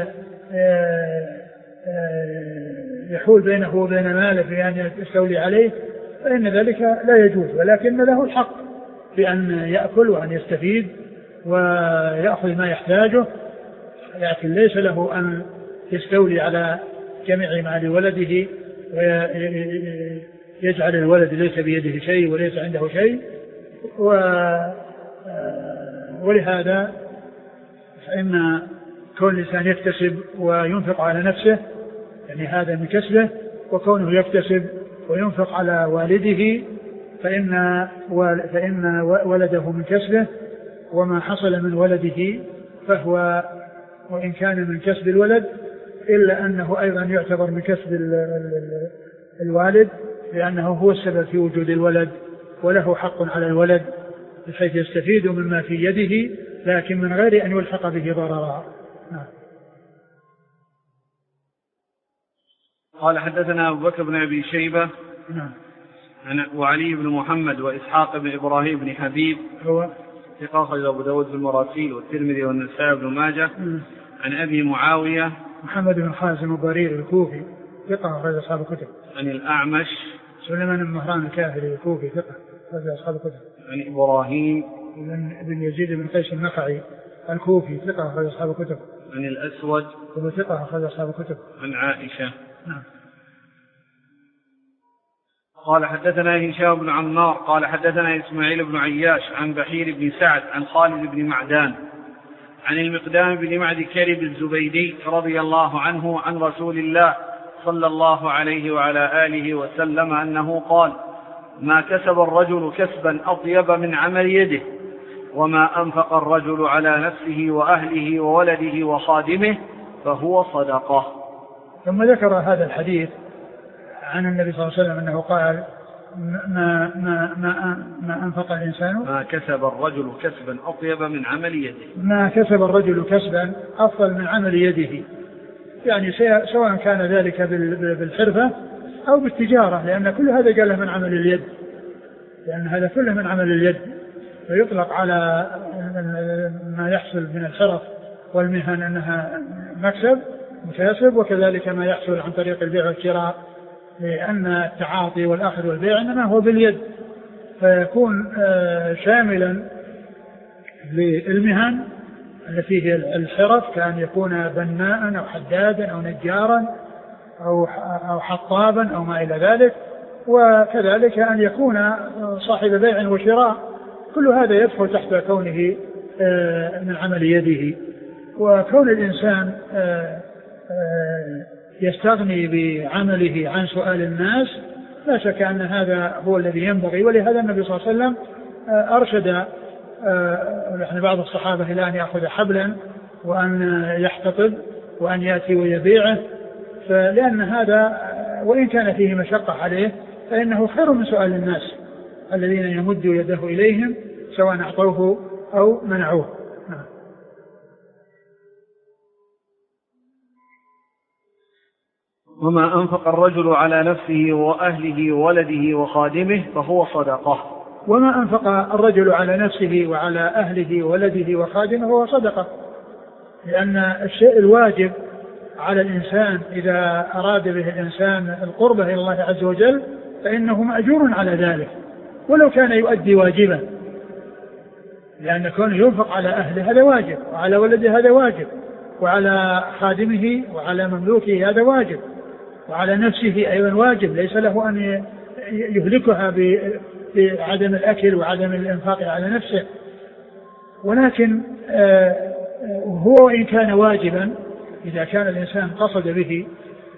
يحول بينه وبين ماله بأن يستولي عليه، فإن ذلك لا يجوز، ولكن له الحق بأن يأكل وأن يستفيد ويأخذ ما يحتاجه، لكن ليس له أن يستولي على جميع مال ولده ويجعل الولد ليس بيده شيء وليس عنده شيء. ولهذا فإن كون الإنسان يكتسب وينفق على نفسه يعني هذا من كسبه، وكونه يكتسب وينفق على والده فإن فإن ولده من كسبه، وما حصل من ولده فهو وإن كان من كسب الولد إلا أنه أيضا يعتبر من كسب الوالد، لأنه هو السبب في وجود الولد وله حق على الولد بحيث يستفيد مما في يده لكن من غير أن يلحق به ضررا. قال حدثنا أبو بكر بن أبي شيبة نعم وعلي بن محمد وإسحاق بن إبراهيم بن حبيب هو ثقة أخرج أبو داود في المراسيل والترمذي والنسائي بن ماجه عن أبي معاوية محمد بن خازم الضرير الكوفي ثقة أخرج أصحاب الكتب عن الأعمش سليمان بن مهران الكاهلي الكوفي ثقة أخرج أصحاب الكتب عن إبراهيم بن يزيد بن قيس النخعي الكوفي ثقة أخرج أصحاب الكتب عن الأسود وهو ثقة أخرج أصحاب الكتب عن عائشة. نعم. قال حدثنا هشام بن عمار قال حدثنا إسماعيل بن عياش عن بحير بن سعد عن خالد بن معدان عن المقدام بن معد كرب الزبيدي رضي الله عنه عن رسول الله صلى الله عليه وعلى آله وسلم أنه قال: ما كسب الرجل كسبا أطيب من عمل يده، وما أنفق الرجل على نفسه وأهله وولده وخادمه فهو صدقة. ثم ذكر هذا الحديث عن النبي صلى الله عليه وسلم أنه قال: ما, ما, ما, ما أنفق الإنسان ما كسب الرجل كسبا أطيب من عمل يده، ما كسب الرجل كسبا أفضل من عمل يده، يعني سواء كان ذلك بالحرفة أو بالتجارة، لأن كل هذا قال من عمل اليد، لأن هذا كله من عمل اليد، فيطلق على ما يحصل من الحرف والمهن أنها مكسب مكاسب، وكذلك ما يحصل عن طريق البيع والشراء، لأن التعاطي والأخذ والبيع إنما هو باليد، فيكون شاملا للمهن التي هي الحرف، كأن يكون بناء أو حدادا أو نجارا أو أو حطابا أو ما إلى ذلك، وكذلك أن يكون صاحب بيع وشراء، كل هذا يدخل تحت كونه من عمل يده. وكون الإنسان يستغني بعمله عن سؤال الناس لا شك أن هذا هو الذي ينبغي، ولهذا النبي صلى الله عليه وسلم أرشد يعني بعض الصحابة إلى أن يأخذ حبلا وأن يحتطب وأن يأتي ويبيعه، فلأن هذا وإن كان فيه مشقة عليه فإنه خير من سؤال الناس الذين يمد يده إليهم سواء أعطوه أو منعوه. وما أنفق الرجل على نفسه وأهله وولده وخادمه فهو صدقة. وما أنفق الرجل على نفسه وعلى أهله وولده وخادمه هو صدقة، لأن الشيء الواجب على الإنسان إذا أراد به الإنسان القربة إلى الله عز وجل فإنه مأجور على ذلك ولو كان يؤدي واجبا، لأن كونه ينفق على أهله هذا واجب، وعلى ولده هذا واجب، وعلى خادمه وعلى مملوكه هذا واجب، وعلى نفسه أيضا واجب، ليس له أن يهلكها بعدم الأكل وعدم الإنفاق على نفسه. ولكن هو إن كان واجبا إذا كان الإنسان قصد به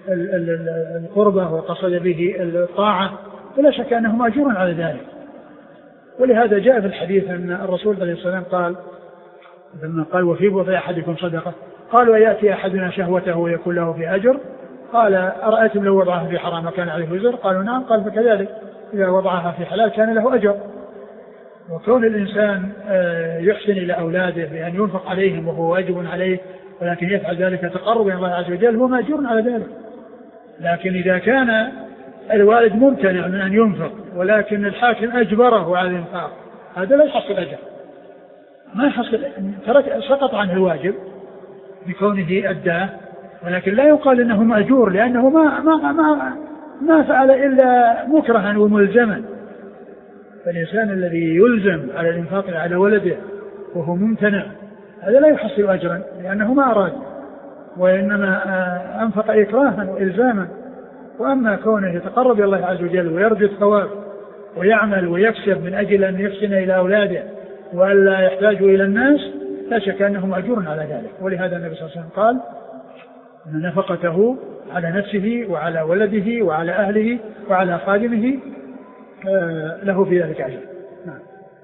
القربة وقصد به الطاعة فلا شك أنه مأجور على ذلك. ولهذا جاء في الحديث أن الرسول عليه الصلاة والسلام قال لما قال وفي بضع أحدكم صدقة، قال ويأتي أحدنا شهوته ويكون له في أجر، قال أرأيتم لو وضعها في حرام كان عليه وزر؟ قالوا نعم، قال فكذلك إذا وضعها في حلال كان له أجر. وكون الإنسان يحسن إلى أولاده بأن ينفق عليهم وهو واجب عليه ولكن يفعل ذلك تقرب إلى الله عز وجل هو مأجور على ذلك. لكن إذا كان الوالد ممتنع من أن ينفق ولكن الحاكم أجبره على الإنفاق هذا لا يحصل أجر، ما يحصل، ترك سقط عنه الواجب بكونه أداه، ولكن لا يقال إنه مأجور لأنه ما ما ما ما فعل إلا مكرها وملزما. فالإنسان الذي يلزم على الإنفاق على ولده وهو ممتنع هذا لا يحصل أجرا لأنه ما أراد وإنما أنفق إكراها وإلزاما. وأما كونه يتقرب إلى الله عز وجل ويرجو الثواب ويعمل ويكسب من أجل أن يحسن إلى أولاده وألا يحتاجوا إلى الناس لا شك أنه مأجور على ذلك. ولهذا النبي صلى الله عليه وسلم قال أن نفقته على نفسه وعلى ولده وعلى أهله وعلى خادمه له في ذلك أجر. نعم.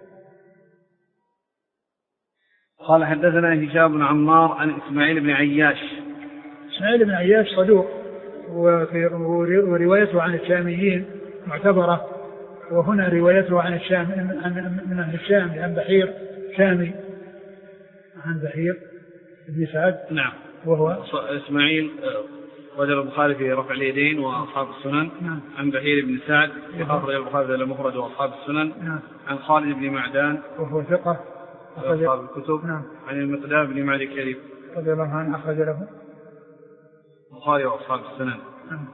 قال حدثنا هشام بن عمار عن إسماعيل بن عياش. إسماعيل بن عياش صدوق وروايته عن الشاميين معتبرة، وهنا روايته عن الشام من أهل الشام عن بحير شامي عن بحير بن سعد. نعم. وهو إسماعيل وجد البخاري في رفع اليدين وأصحاب السنن. نعم. عن بحير بن سعد أخرج البخاري المفرد وأصحاب السنن. نعم. عن خالد بن معدان وهو ثقة أصحاب الكتب. نعم. عن المقدام بن معدي كريم رضي الله عنه أخرج له البخاري وأصحاب السنن. نعم.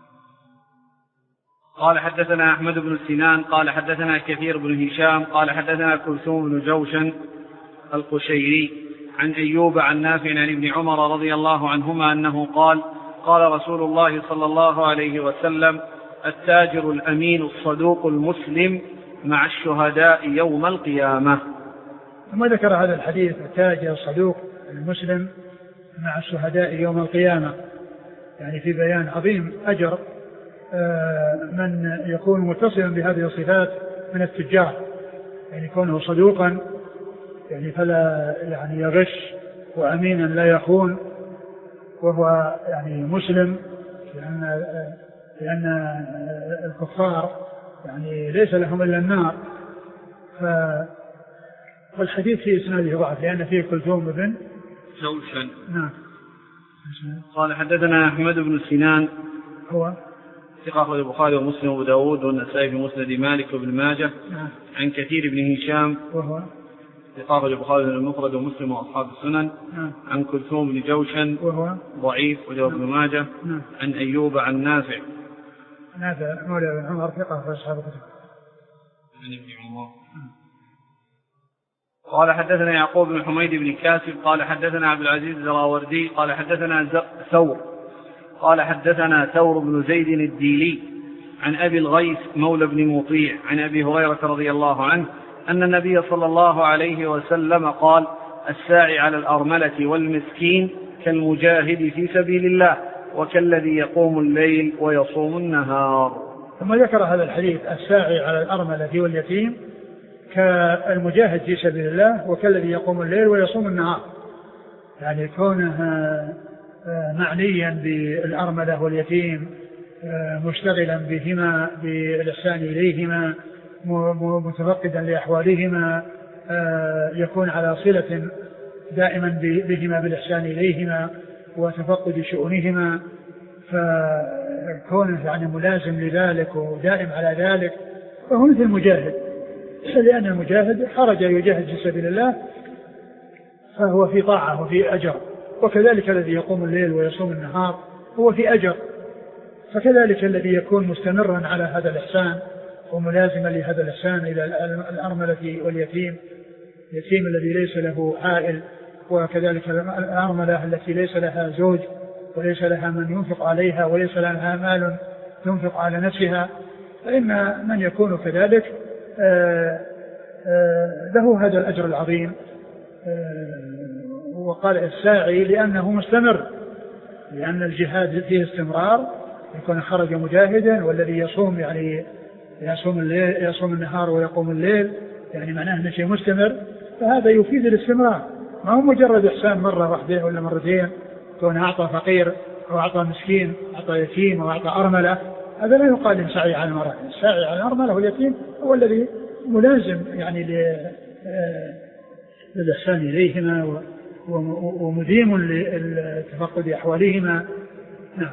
قال حدثنا أحمد بن سنان قال حدثنا كثير بن هشام قال حدثنا كلثوم بن جوشن القشيري عن أيوب عن نافع عن ابن عمر رضي الله عنهما أنه قال قال رسول الله صلى الله عليه وسلم التاجر الأمين الصدوق المسلم مع الشهداء يوم القيامة. ثم ذكر هذا الحديث التاجر الصدوق المسلم مع الشهداء يوم القيامة، يعني في بيان عظيم أجر من يكون متصلا بهذه الصفات من التجار، يعني كونه صدوقا يعني فلا يعني يغش وأمينا لا يخون، وهو يعني مسلم لأن لأن الكفار يعني ليس لهم إلا النار. والحديث في إسناده ضعف لأن فيه كلثوم بن جوشن. نعم. قال حدثنا أحمد بن سنان هو ثقة أخرج البخاري ومسلم وأبو داود والنسائي في مسند مالك وابن ماجه. نعم. عن كثير بن هشام وهو ثقة أخرج البخاري المفرد ومسلم وأصحاب السنن. نعم. عن كلثوم بن جوشن وهو ضعيف وجواب ابن ماجه. نعم. عن أيوب عن نافع نافع مولى بن عمر ثقة أخرج أصحاب الكتب. عن ابن عمر. قال حدثنا يعقوب بن حميد بن كاسب قال حدثنا عبد العزيز الزراوردي قال حدثنا ثور قال حدثنا ثور بن زيد الديلي عن أبي الغيث مولى بن مطيع عن أبي هريرة رضي الله عنه أن النبي صلى الله عليه وسلم قال: الساعي على الأرملة والمسكين كالمجاهد في سبيل الله وكالذي يقوم الليل ويصوم النهار. ثم ذكر هذا الحديث: الساعي على الأرملة واليتيم كالمجاهد في سبيل الله وكالذي يقوم الليل ويصوم النهار، يعني كونه معنيا بالأرملة واليتيم مشتغلا بهما بالإحسان إليهما متفقدا لأحوالهما، يكون على صلة دائما بهما بالإحسان إليهما وتفقد شؤونهما، فكونه يعني ملازم لذلك ودائم على ذلك فهو مثل المجاهد، لأن المجاهد خرج يجاهد في سبيل الله فهو في طاعة وفي أجر، وكذلك الذي يقوم الليل ويصوم النهار هو في أجر، فكذلك الذي يكون مستمرا على هذا الإحسان وملازما لهذا الإحسان إلى الأرملة واليتيم، اليتيم الذي ليس له عائل، وكذلك الأرملة التي ليس لها زوج وليس لها من ينفق عليها وليس لها مال تنفق على نفسها، فإن من يكون كذلك آآ آآ له هذا الأجر العظيم. وقال الساعي لأنه مستمر، لأن الجهاد فيه استمرار، يكون خرج مجاهدا، والذي يصوم يعني يصوم الليل يصوم النهار ويقوم الليل، يعني معناه أنه شيء مستمر، فهذا يفيد الاستمرار، ما هو مجرد إحسان مرة واحدة ولا مرتين، كون أعطى فقير أو أعطى مسكين أعطى يتيم أو أعطى أرملة، هذا لا يقال الساعي على المرأة. الساعي على الأرملة واليتيم هو الذي ملازم يعني للإحسان إليهما ومديم لتفقد أحوالهما. نعم.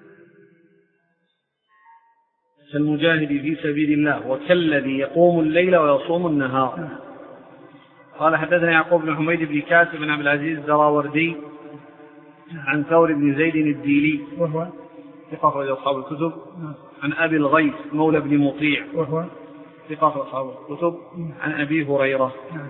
المجاهد في سبيل الله وكالذي يقوم الليل ويصوم النهار. نعم. قال حدثنا يعقوب بن حميد بن كاسب بن عبد العزيز الزراوردي عن ثور بن زيد الديلي وهو ثقة أخرج أصحاب الكتب. نعم. عن أبي الغيث مولى بن مطيع وهو ثقة أخرج أصحاب الكتب. نعم. عن أبي هريرة. نعم.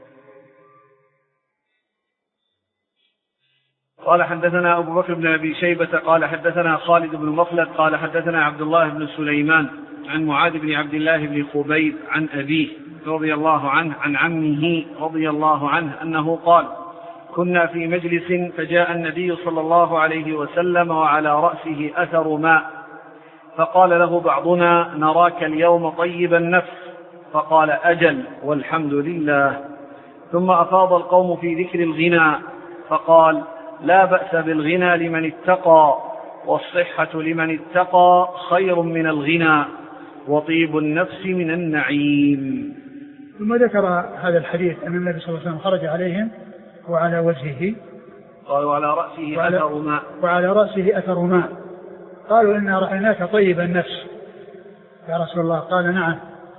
قال حدثنا أبو بكر بن أبي شيبة قال حدثنا خالد بن مخلد قال حدثنا عبد الله بن سليمان عن معاذ بن عبد الله بن خبيب عن أبيه رضي الله عنه عن عمه رضي الله عنه أنه قال: كنا في مجلس فجاء النبي صلى الله عليه وسلم وعلى رأسه أثر ماء، فقال له بعضنا: نراك اليوم طيب النفس، فقال: أجل والحمد لله. ثم أفاض القوم في ذكر الغنى فقال: لا بأس بالغنى لمن اتقى، والصحة لمن اتقى خير من الغنى، وطيب النفس من النعيم. ثم ذكر هذا الحديث أن النبي صلى الله عليه وسلم خرج عليهم وعلى وجهه قال وعلى رأسه وعلى أثر ماء وعلى رأسه أثر ماء قالوا: إنا رأيناك طيب النفس يا رسول الله. قال: نعم.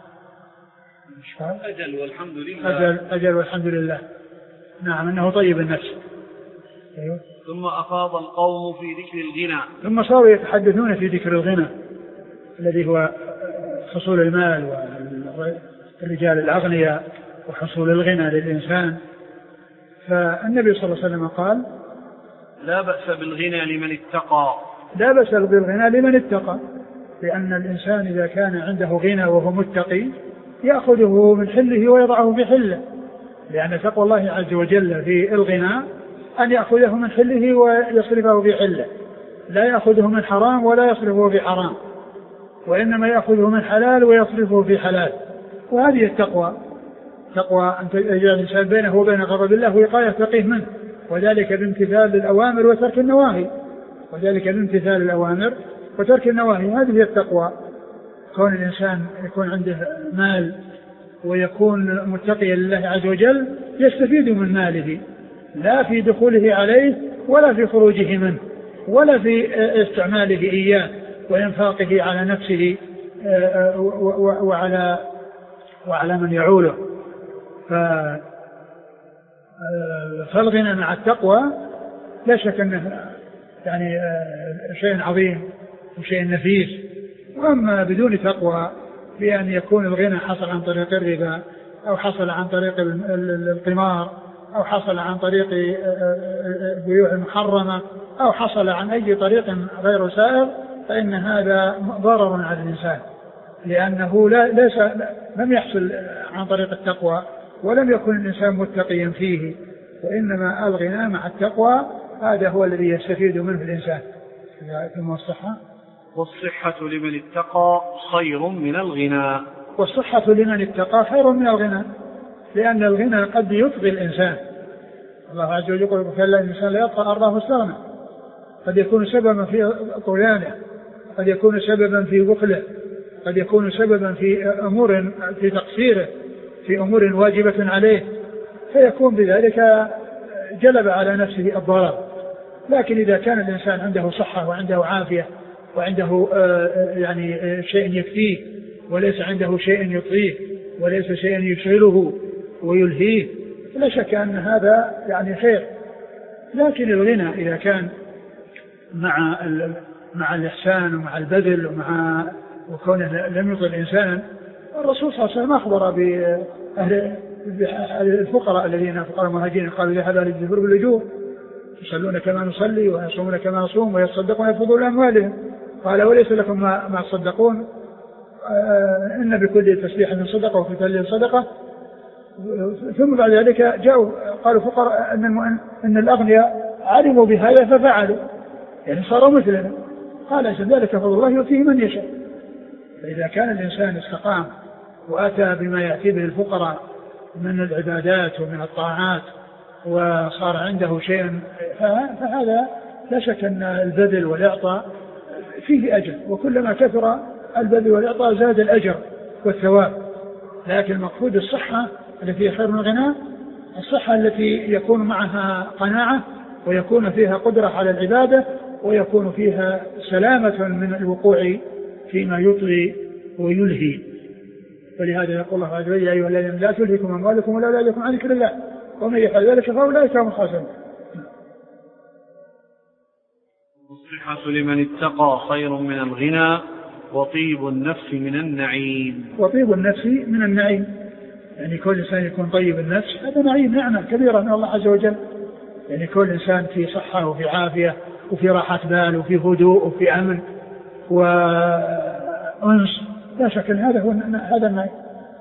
أجل والحمد لله. أجل, أجل والحمد لله. نعم، إنه طيب النفس. أيوه. ثم أفاض القوم في ذكر الغنى ثم صاروا يتحدثون في ذكر الغنى الذي هو حصول المال والرجال الأغنياء وحصول الغنى للإنسان. فالنبي صلى الله عليه وسلم قال: لا بأس بالغنى لمن اتقى. لا بأس بالغنى لمن اتقى، لأن الإنسان إذا كان عنده غنى وهو متقي يأخذه من حله ويضعه في حله، لأن تقوى الله عز وجل في الغنى أن يأخذه من حله ويصرفه في حله، لا يأخذه من حرام ولا يصرفه في حرام، وإنما يأخذه من حلال ويصرفه في حلال. وهذه التقوى، تقوى أن يجعل الإنسان بينه وبين غضب الله وقاية تقيه منه، وذلك بامتثال الأوامر وترك النواهي وذلك بامتثال الأوامر وترك النواهي. هذه هي التقوى، كون الإنسان يكون عنده مال ويكون متقيا لله عز وجل يستفيد من ماله، لا في دخوله عليه ولا في خروجه منه ولا في استعماله إياه وإنفاقه على نفسه وعلى وعلى من يعوله. فالغنى مع التقوى لا شك أنه يعني شيء عظيم وشيء نفيس. وأما بدون تقوى بأن يكون الغنى حصل عن طريق الربا أو حصل عن طريق القمار، أو حصل عن طريق بيوع محرمة، أو حصل عن أي طريق غير سائر، فإن هذا ضرر على الإنسان، لأنه لا ليس لم يحصل عن طريق التقوى، ولم يكن الإنسان متقيا فيه، وإنما الغنى مع التقوى هذا هو الذي يستفيد منه الإنسان. ثم الصحة والصحة لمن اتقى خير من الغنى. والصحة لمن اتقى خير من الغنى، لأن الغنى قد يطغي الإنسان. الله عز وجل يقول كلا الإنسان لا يطغى أن رآه استغنى، قد يكون سببا في طغيانه، قد يكون سببا في بخله، قد يكون سببا في أمور في تقصيره في أمور واجبة عليه، فيكون بذلك جلب على نفسه الضرر. لكن إذا كان الإنسان عنده صحة وعنده عافية وعنده يعني شيء يكفيه، وليس عنده شيء يطغيه، وليس شيء يشغله ويلهيه، لا شك أن هذا يعني خير. لكن الغنى إذا كان مع مع الإحسان ومع البذل ومع وكونه لم يطغي الإنسان، الرسول صلى الله عليه وسلم أخبر بأهل الفقراء الذين فقراء المهاجرين قالوا ذهب أهل الجبر بالأجور يصلون كما نصلي ويصومون كما نصوم ويتصدقون ويفضلون أموالهم، قال وليس لكم ما, ما تصدقون، آه إن بكل تسبيح من صدقة وفي تهليل صدقة. ثم بعد ذلك جاءوا قالوا فقراء أن, إن الأغنياء علموا بهذا ففعلوا، يعني صاروا مثلنا، قال ذلك فضل الله يؤتيه من يشاء. فإذا كان الإنسان استقام وأتى بما يأتي به الفقراء من العبادات ومن الطاعات وصار عنده شيء، فهذا لا شك أن البذل والإعطاء فيه أجر، وكلما كثر البذل والإعطاء زاد الأجر والثواب. لكن المقصود الصحة التي خير من الغنى، الصحة التي يكون معها قناعة ويكون فيها قدرة على العبادة ويكون فيها سلامة من الوقوع فيما يطغي ويلهي. ولهذا يقول الله عز وجل يا أيها الذين لا تلهكم أموالكم ولا أولادكم عن ذكر الله ومن يفعل ذلك فأولئك هم الخاسرون. الصحة لمن اتقى خير من الغنى وطيب النفس من النعيم. وطيب النفس من النعيم، يعني كل إنسان يكون طيب النفس هذا نعيم، نعمة كبيرة من الله عز وجل. يعني كل إنسان في صحة وفي عافية وفي راحة بال وفي هدوء وفي أمن وأنس، لا شك أن هذا هو هذا النعيم.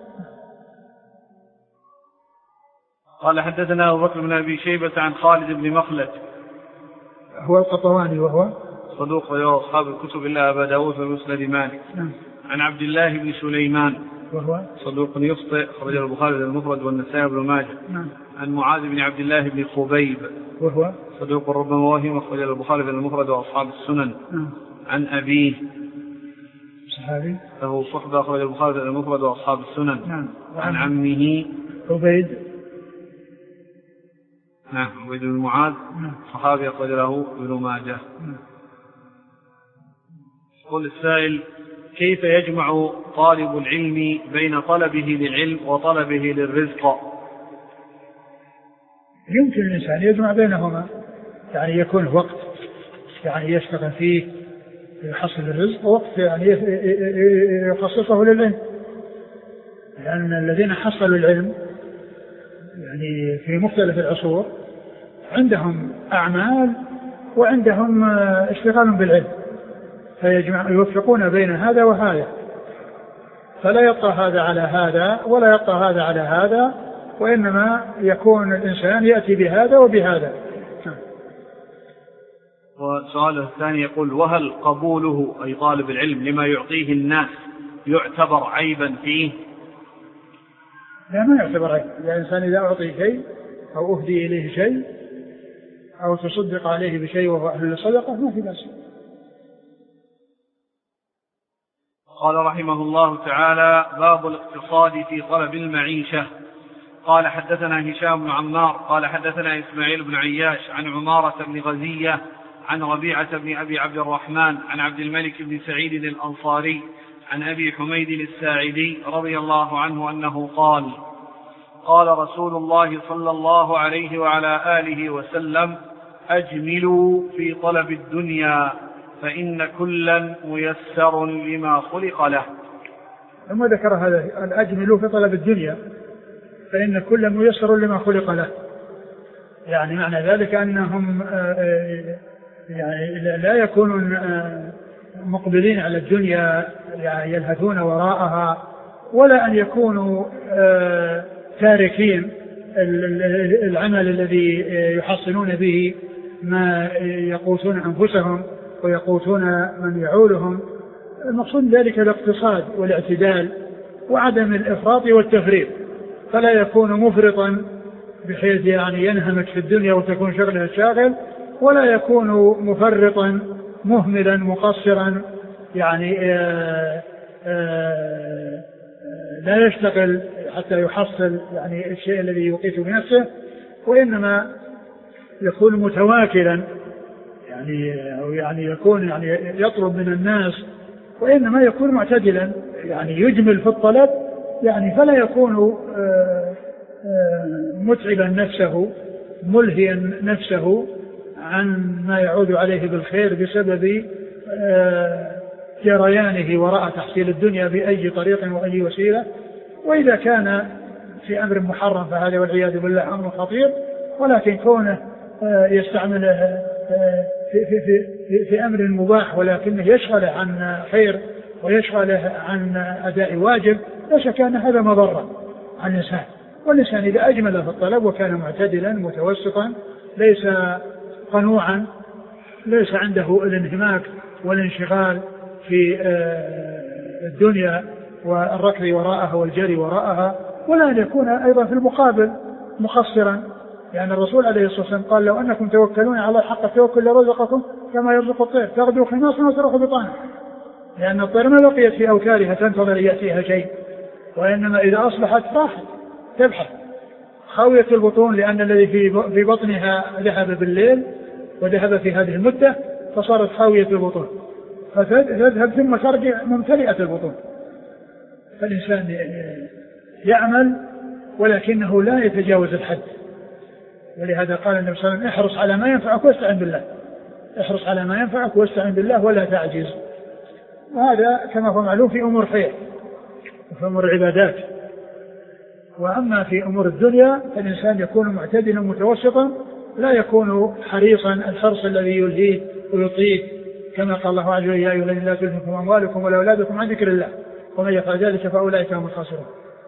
قال حدثنا أبو بكر بن أبي شيبة عن خالد بن مخلد هو القطواني وهو صدوق رواه أصحاب الكتب إلا أبا داود ومسند مالك. نعم. عن عبد الله بن سليمان وهو صدوق يخطئ أخرجه البخاري المفرد والنسائي بن ماجه. نعم. عن معاذ بن عبد الله بن خبيب وهو صدوق ربما وهم أخرجه البخاري المفرد وأصحاب السنن. نعم. عن أبيه صحابي له صحبة أخرجه البخاري المفرد وأصحاب السنن. نعم. عن عمه عبيد نعم عبيد بن معاذ صحابي أخرج له ابن ماجه. قل السائل كيف يجمع طالب العلم بين طلبه للعلم وطلبه للرزق؟ يمكن الإنسان يجمع بينهما، يعني يكون وقت يعني يشتغل فيه يحصل الرزق ووقت يعني يخصصه للعلم، لأن الذين حصلوا العلم يعني في مختلف العصور عندهم أعمال وعندهم اشتغال بالعلم، فيجمع يوفقون بين هذا وهذا، فلا يبقى هذا على هذا ولا يبقى هذا على هذا، وإنما يكون الإنسان يأتي بهذا وبهذا. وسؤاله الثاني يقول وهل قبوله أي طالب العلم لما يعطيه الناس يعتبر عيبا فيه؟ لا ما يعتبر عيب، الإنسان إذا أعطي شيء أو أهدي إليه شيء أو تصدق عليه بشيء وهو أهل الصدقة ما في بأس. قال رحمه الله تعالى باب الاقتصاد في طلب المعيشة. قال حدثنا هشام بن عمار قال حدثنا إسماعيل بن عياش عن عمارة بن غزية عن ربيعة بن أبي عبد الرحمن عن عبد الملك بن سعيد الأنصاري عن أبي حميد الساعدي رضي الله عنه أنه قال قال رسول الله صلى الله عليه وعلى آله وسلم أجملوا في طلب الدنيا فإن كلا ميسر لما خلق له. ثم ذكر هذا الأجملوا في طلب الدنيا، فإن كل ميسر لما خلق له. يعني معنى ذلك أنهم يعني لا يكونون مقبلين على الدنيا يعني يلهثون وراءها، ولا أن يكونوا تاركين العمل الذي يحصلون به ما يقوتون أنفسهم ويقوتون من يعولهم. المقصود ذلك الاقتصاد والاعتدال وعدم الإفراط والتفريط، فلا يكون مفرطا بحيث يعني ينهمك في الدنيا وتكون شغله الشاغل، ولا يكون مفرطا مهملا مقصرا يعني آآ آآ لا يشتغل حتى يحصل يعني الشيء الذي يقيت بنفسه، وإنما يكون متواكلا يعني أو يعني يكون يعني يطلب من الناس، وإنما يكون معتدلا يعني يجمل في الطلب يعني فلا يكون متعبا نفسه ملهيا نفسه عن ما يعود عليه بالخير بسبب جريانه وراء تحصيل الدنيا بأي طريق وأي وسيلة. وإذا كان في أمر محرم فهذا والعياذ بالله أمر خطير، ولكن كونه يستعمله في, في, في, في أمر مباح ولكنه يشغله عن خير ويشغله عن أداء واجب، لا شك أن هذا مضرة عن الإنسان. والإنسان إذا أجمل في الطلب وكان معتدلا متوسطا ليس قنوعا، ليس عنده الانهماك والانشغال في الدنيا والركض وراءها والجري وراءها، ولا أن يكون أيضا في المقابل مقصرا. يعني الرسول عليه الصلاة والسلام قال: لو أنكم توكلون على حق التوكل لرزقكم كما يرزق الطير تغدو خماصا وتروح بطانا، لأن الطير ما بقيت في أوكارها تنتظر يأتيها شيء، وإنما إذا أصبحت راحت تبحث خاوية البطون، لأن الذي في بطنها ذهب بالليل وذهب في هذه المدة فصارت خاوية البطون، فتذهب ثم ترجع ممتلئة البطون. فالإنسان يعمل ولكنه لا يتجاوز الحد، ولهذا قال النبي صلى الله عليه وسلم: احرص على ما ينفعك واستعن بالله، احرص على ما ينفعك واستعن بالله ولا تعجز. وهذا كما هو معلوم في أمور خير وفي أمور العبادات. وأما في أمور الدنيا فالإنسان يكون معتدلا متوسطا، لا يكون حريصا الحرص الذي يلهيه ويطيه، كما قال الله عز وجل: يا أيها الذين لا تلهكم أموالكم ولا أولادكم عن ذكر الله ومن يفعل ذلك فأولئك هم الخاسرون.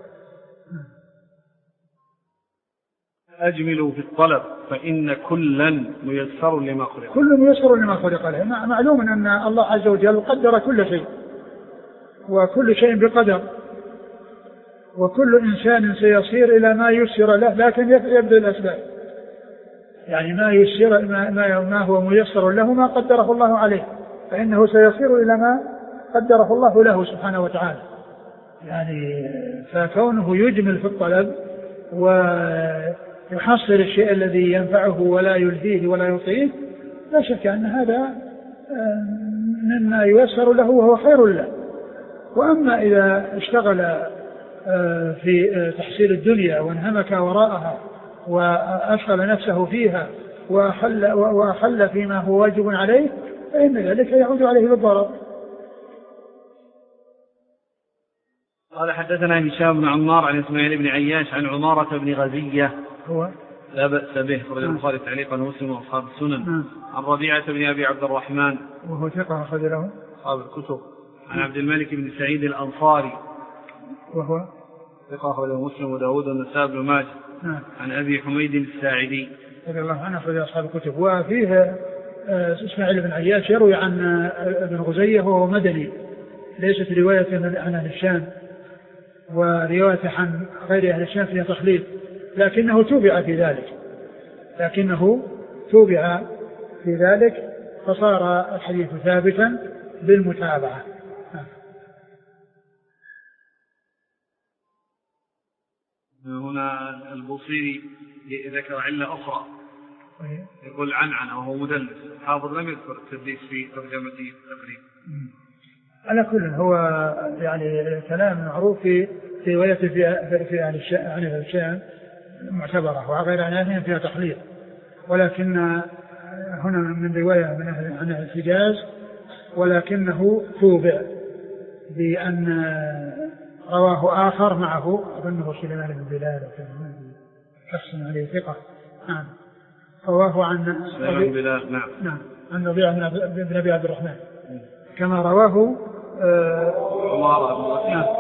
أجملوا في الطلب فإن كلا ميسر لما خلق كل ميسر لما خلق له. معلوم أن الله عز وجل قدر كل شيء وكل شيء بقدر، وكل إنسان سيصير إلى ما يسر له، لكن يبذل الأسباب. يعني ما يسر ما, ما هو ميسر له ما قدره الله عليه، فإنه سيصير إلى ما قدره الله له سبحانه وتعالى. يعني فكونه يجمل في الطلب ويحصل الشيء الذي ينفعه ولا يلهيه ولا يطيه، لا شك أن هذا مما ييسر له وهو خير له. وأما إذا اشتغل في تحصيل الدنيا وانهمك وراءها وأشغل نفسه فيها وأخل, وأخل فيما هو واجب عليه، فإن ذلك يعود عليه بالضرر. قال: حدثنا هشام بن عمار عن إسماعيل بن عياش عن عمارة بن غزية هو لا بأس به أخرج البخاري تعليقا ومسلم وأصحاب السنن. عن ربيعة بن أبي عبد الرحمن وهو ثقة أخرج له أصحاب الكتب. عن عبد الملك بن سعيد الأنصاري وهو ثقة أخرج مسلم وداود والنسائي بن ماجه. عن أبي حميد الساعدي رضي الله عنه أخرج أصحاب الكتب. وفيه إسماعيل بن عياش يروي عن ابن غزية وهو مدني، ليست رواية عن أهل الشام، ورواية عن غير أهل الشام فيها تخليد، لكنه توبع في ذلك لكنه توبع في ذلك فصار الحديث ثابتا بالمتابعة. هنا البوصيري ذكر علة أخرى، يقول عن عن أو هو مدلس. حافظ لم يذكر التدليس في ترجمة التقريب. على كل هو يعني كلام معروف في روايته في في عن عن الشام معتبرة، وغير عن أهلهم فيها تخليط، ولكن هنا من رواية من أهل عن الحجاز، ولكنه توبع بأن رواه آخر معه أظنه سليمان بن بلال شخص عليه ثقة. نعم. رواه عن سليمان بلال. نعم. نعم. عن ربيعة بن أبي عبد الرحمن كما رواه عمارة بن وكيع. نعم.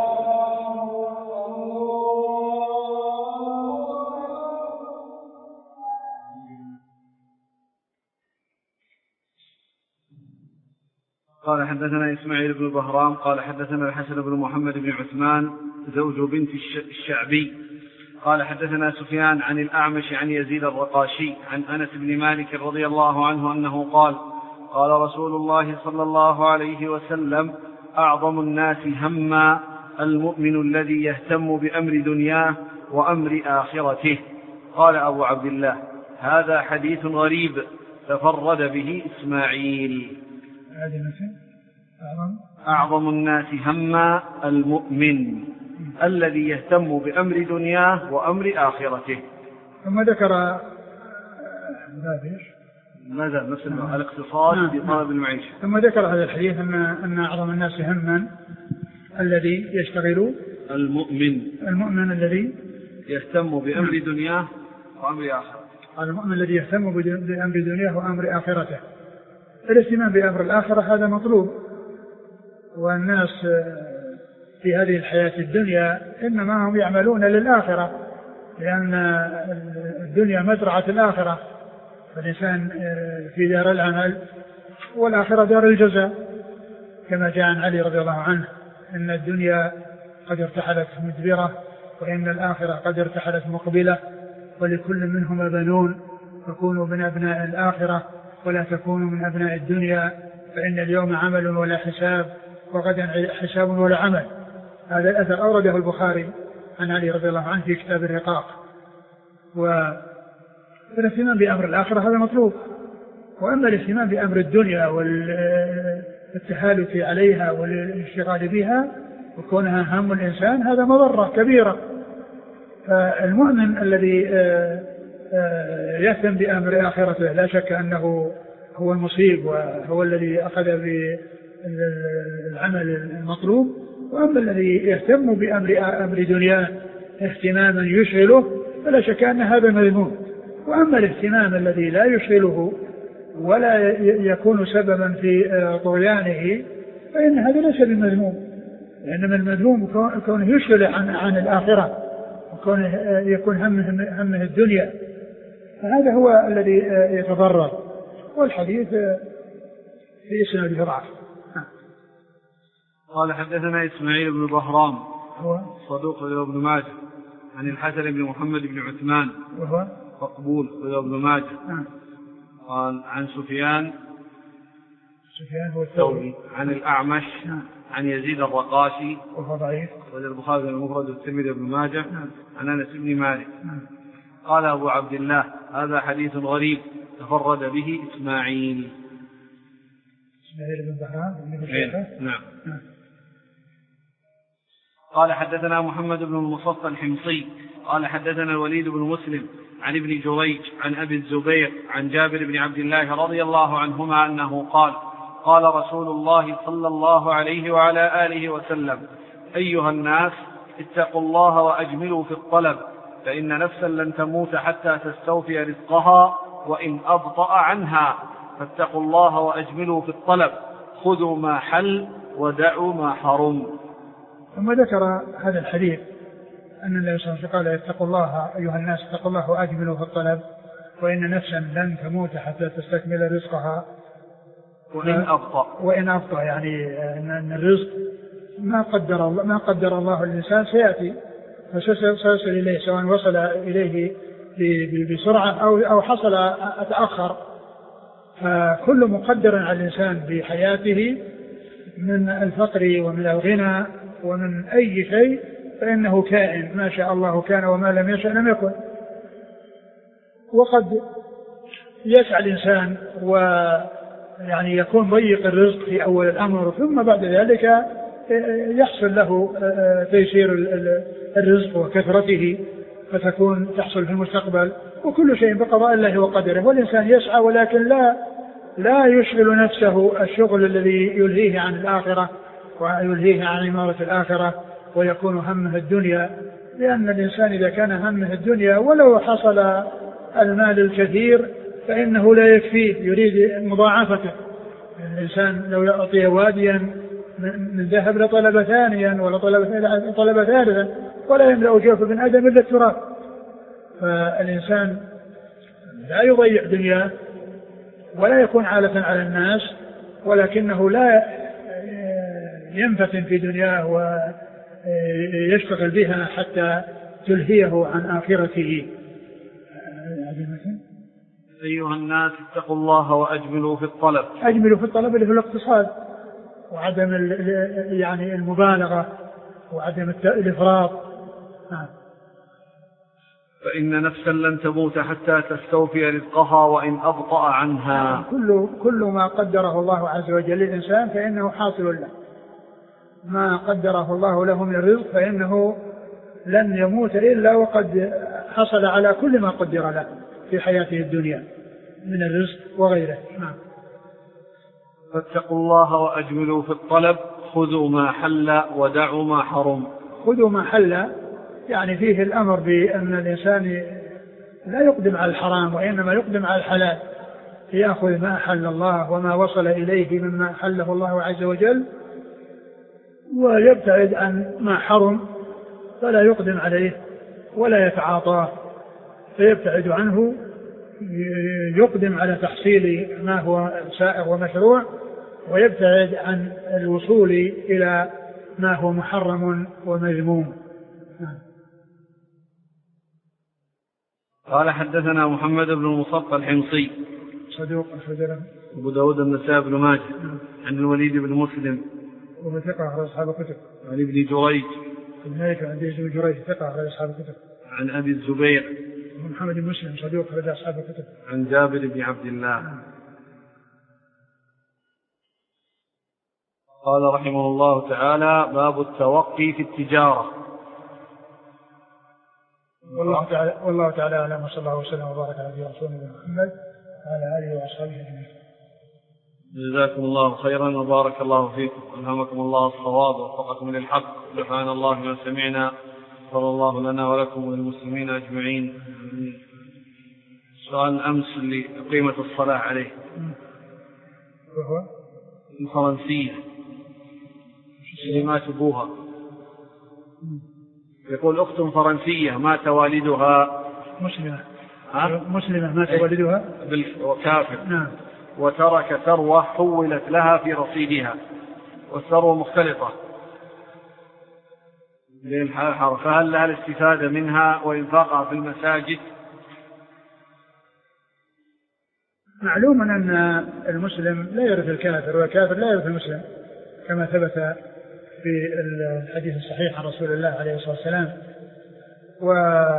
قال حدثنا إسماعيل بن بهرام قال حدثنا الحسن بن محمد بن عثمان زوج بنت الشعبي قال حدثنا سفيان عن الأعمش عن يزيد الرقاشي عن أنس بن مالك رضي الله عنه أنه قال قال رسول الله صلى الله عليه وسلم أعظم الناس هما المؤمن الذي يهتم بأمر دنياه وأمر آخرته. قال أبو عبد الله هذا حديث غريب تفرد به إسماعيل. أعظم الناس هما المؤمن الذي يهتم بأمر دنياه وأمر آخرته. ثم ذكر ماذا نفس الاقتصاد بطلب المعيشة. ثم ذكر هذا الحديث أن أن أعظم الناس هما الذي يشتغل المؤمن المؤمن الذي يهتم بأمر دنياه وأمر آخرته. المؤمن الذي يهتم بأمر دنياه وأمر آخرته. الاهتمام بأمر الآخرة هذا مطلوب، والناس في هذه الحياة الدنيا إنما هم يعملون للآخرة، لأن الدنيا مزرعة الآخرة، فالإنسان في دار العمل والآخرة دار الجزاء، كما جاء عن علي رضي الله عنه إن الدنيا قد ارتحلت مدبرة وإن الآخرة قد ارتحلت مقبلة، ولكل منهما بنون، فكونوا من أبناء الآخرة ولا تكونوا من أبناء الدنيا، فإن اليوم عمل ولا حساب وغدا حساب ولا عمل. هذا الأثر أورده البخاري عن علي رضي الله عنه في كتاب الرقاق. والاهتمام بأمر الآخرة هذا مطلوب، وأما الاهتمام بأمر الدنيا والتهالك عليها والاشتغال بها وكونها هم الإنسان هذا مضرة كبيرة. فالمؤمن الذي يهتم بأمر آخرته لا شك أنه هو المصيب وهو الذي أخذ بالعمل المطلوب، وأما الذي يهتم بأمر أمر دنياه اهتماما يشغله فلا شك أن هذا مذموم. وأما الاهتمام الذي لا يشغله ولا يكون سببا في طغيانه فإن هذا ليس بمذموم، لأن المذموم كونه يشغل عن, عن الآخرة وكونه يكون همه, همه الدنيا، فهذا هو الذي يتضرر. والحديث في إسناده ضعف. قال حدثنا إسماعيل بن بهرام هو صدوق رواه ابن ماجه عن الحسن بن محمد بن عثمان وهو مقبول رواه ابن ماجه. نعم. قال عن سفيان سفيان هو الثوري عن الأعمش نعم. عن يزيد الرقاشي وهو ضعيف وجد البخاري المفرد والترمذي وابن ماجه نعم. عن أنس بن مالك. نعم. قال أبو عبد الله هذا حديث غريب تفرد به إسماعيل. إسماعيل بن بهرام نعم. نعم. قال حدثنا محمد بن المصطفى الحمصي قال حدثنا الوليد بن مسلم عن ابن جريج عن أبي الزبير عن جابر بن عبد الله رضي الله عنهما أنه قال قال رسول الله صلى الله عليه وعلى آله وسلم أيها الناس اتقوا الله وأجملوا في الطلب، فإن نفسا لن تموت حتى تستوفي رزقها وإن أبطأ عنها، فاتقوا الله وأجملوا في الطلب، خذوا ما حل ودعوا ما حرم. ثم ذكر هذا الحديث أن النبي صلى الله عليه وسلم قال اتقوا الله أيها الناس اتقوا الله وأجملوا في الطلب، وإن نفسا لن تموت حتى تستكمل رزقها وإن أبطأ وإن أبطأ يعني أن الرزق ما قدر الله ما قدر الله الإنسان سيأتي فسيصل إليه، سواء وصل إليه بسرعة أو أو حصل أتأخر، فكل مقدر على الإنسان بحياته من الفقر ومن الغنى ومن أي شيء فإنه كائن، ما شاء الله كان وما لم يشأ لم يكن. وقد يسعى الإنسان ويعني يكون ضيق الرزق في أول الأمر، ثم بعد ذلك يحصل له تيسير الرزق وكثرته فتكون تحصل في المستقبل، وكل شيء بقضاء الله وقدره. والإنسان يسعى ولكن لا لا يشغل نفسه الشغل الذي يلهيه عن الآخرة ويلهيه عن عمارة الآخرة ويكون همه الدنيا، لأن الإنسان إذا كان همه الدنيا ولو حصل المال الكثير فإنه لا يكفيه، يريد مضاعفته. الإنسان لو أعطي واديا من ذهب لطلب ثانيا ولا طلب ثالثا ولا يملأ جوف ابن آدم إلا التراب. فالإنسان لا يضيع دنياه ولا يكون عالة على الناس، ولكنه لا ينفتن في دنياه ويشتغل بها حتى تلهيه عن آخرته. أيها الناس اتقوا الله وأجملوا في الطلب. أجملوا في الطلب اللي في الاقتصاد، وعدم يعني المبالغة وعدم الإفراط. فإن نفسا لن تموت حتى تستوفي رزقها وإن أبطأ عنها. كل, كل ما قدره الله عز وجل للإنسان فإنه حاصل له، ما قدره الله له من الرزق فإنه لن يموت إلا وقد حصل على كل ما قدر له في حياته الدنيا من الرزق وغيره. نعم. فاتقوا الله وأجملوا في الطلب، خذوا ما حل ودعوا ما حرم. خذوا ما حل يعني فيه الأمر بأن الإنسان لا يقدم على الحرام وإنما يقدم على الحلال، يأخذ ما حل الله وما وصل إليه مما حله الله عز وجل، ويبتعد عن ما حرم فلا يقدم عليه ولا يتعاطاه، فيبتعد عنه، يقدم على تحصيل ما هو سائغ ومشروع، ويبتعد عن الوصول إلى ما هو محرم ومذموم. قال حدثنا محمد بن المصطفى الحمصي صدوق أخرج أبو داود النسائي بن ماجه عن الوليد بن مسلم وهو ثقة أخرج أصحاب الكتب. عن ابن جريج الملك عن ابن جريج ثقة أخرج أصحاب الكتب. عن أبي الزبير محمد بن مسلم صدوق أخرج أصحاب الكتب. عن جابر بن عبد الله. قال رحمه الله تعالى: باب التوقي في التجارة. والله تعالى والله تعالى أعلم، وصلى الله وسلم وبارك على رسوله محمد وعلى آله وأصحابه أجمعين. جزاكم الله خيرا وبارك الله فيكم، ألهمكم الله الصواب ووفقكم للحق، سبحان الله ما سمعنا، صلى الله لنا ولكم وللمسلمين أجمعين. سؤال الأمس اللي قيمة الصلاة عليه وهو الفرنسية كلمات أبوها، يقول أخت فرنسية مات والدها مسلمة ها؟ مسلمة مات والدها وكافر. نعم. وترك ثروة حولت لها في رصيدها، والثروة مختلطة بالحرف، فهل لها الاستفادة منها وإنفاقها في المساجد؟ معلوم أن المسلم لا يرث الكافر والكافر لا يرث المسلم، كما ثبت في الحديث الصحيح عن رسول الله عليه الصلاة والسلام. و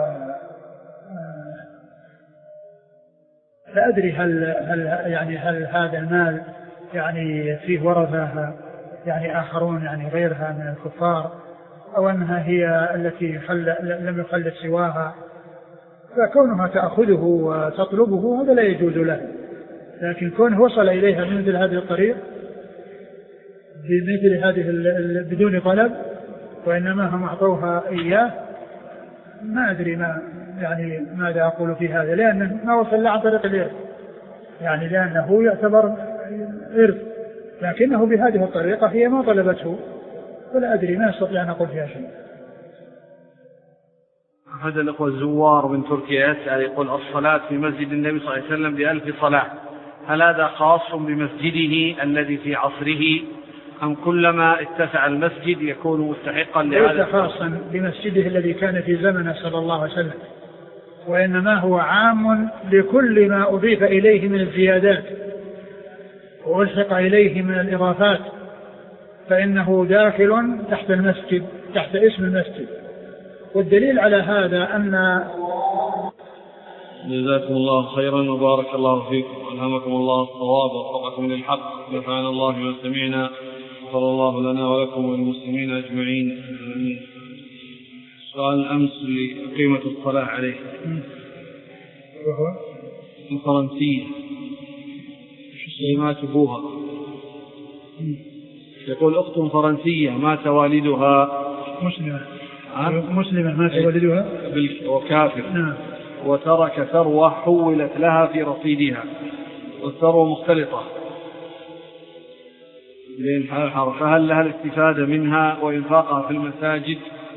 لا أدري هل هل يعني هل هذا المال يعني فيه ورثة يعني آخرون يعني غيرها من الكفار، أو أنها هي التي خل لم يخلد سواها، فكونها تأخذه وتطلبه هذا لا يجوز له، لكن كونه وصل إليها من مثل هذه الطريق بمثل هذه بدون طلب وإنما هم أعطوها إياه، ما أدري ما يعني ماذا أقول في هذا، لأنه ما وصل عن طريق الإرث، يعني لأنه يعتبر إرث، لكنه بهذه الطريقة هي ما طلبته، فلا أدري، ما أستطيع أن أقول فيها شيء. أحد الأخوة الزوار من تركيا يسأل، يقول: الصلاة في مسجد النبي صلى الله عليه وسلم بألف صلاة، هل هذا خاص بمسجده الذي في عصره، أم كلما اتسع المسجد يكون مستحقا لهذا؟ ليس خاصا بمسجده الذي كان في زمنه صلى الله عليه وسلم، وإنما هو عام لكل ما أضيف إليه من الزيادات وألحق إليه من الإضافات، فإنه داخل تحت المسجد، تحت اسم المسجد. والدليل على هذا أن جزاكم الله خيرا وبارك الله فيكم، ألهمكم الله الصواب ووفقكم للحق، سبحان الله ما سمعنا، صلى الله لنا ولكم وللمسلمين أجمعين. سؤال الأمس لقيمة الصلاة عليه وهو الفرنسية كلمات أبوها، يقول: أخت فرنسية مات والدها مسلما مسلما مات والدها وكافر. نعم. وترك ثروة حولت لها في رصيدها، والثروة مختلطة فهل لها الاستفادة منها وإنفاقها في المساجد؟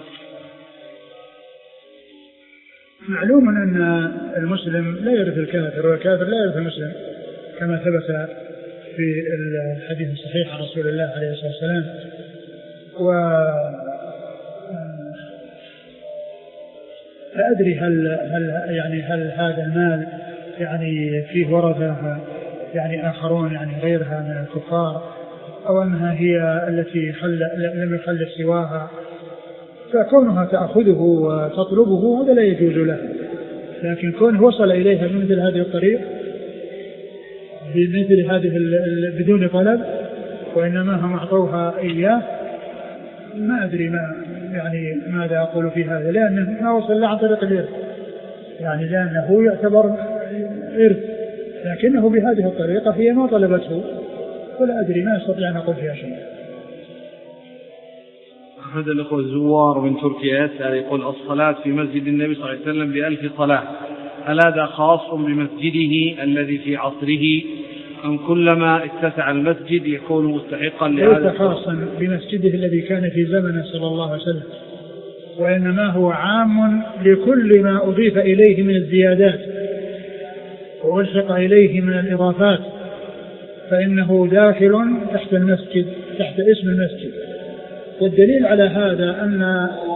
معلوم أن المسلم لا يرث الكافر والكافر لا يرث المسلم كما ثبت في الحديث الصحيح عن رسول الله عليه الصلاة والسلام. و لا أدري هل هل يعني هل هذا المال يعني فيه ورثة يعني آخرون يعني غيرها من الكفار، أو أنها هي التي حل لم يخلف سواها، فكونها تأخذه وتطلبه هذا لا يجوز له. لكن كونه وصل إليها بمثل هذه الطريق بمثل هذه بدون طلب وإنما هم أعطوها إياه، ما أدري ما يعني ماذا أقول في هذا، لأنه ما وصل له عن طريق الإرث، يعني لأنه يعتبر إرث، لكنه بهذه الطريقة هي ما طلبته، ولا أدري ما أستطيع أن أقول فيها شيء. أحد الأخوة الزوار من تركيا يسأل يقول الصلاة في مسجد النبي صلى الله عليه وسلم بألف صلاة، هل هذا خاص بمسجده الذي في عصره أم كلما اتسع المسجد يكون مستحقا لهذا؟ ليس خاصا بمسجده الذي كان في زمنه صلى الله عليه وسلم، وإنما هو عام لكل ما أضيف إليه من الزيادات وألحق إليه من الإضافات، فإنه داخل تحت المسجد تحت اسم المسجد. والدليل على هذا أن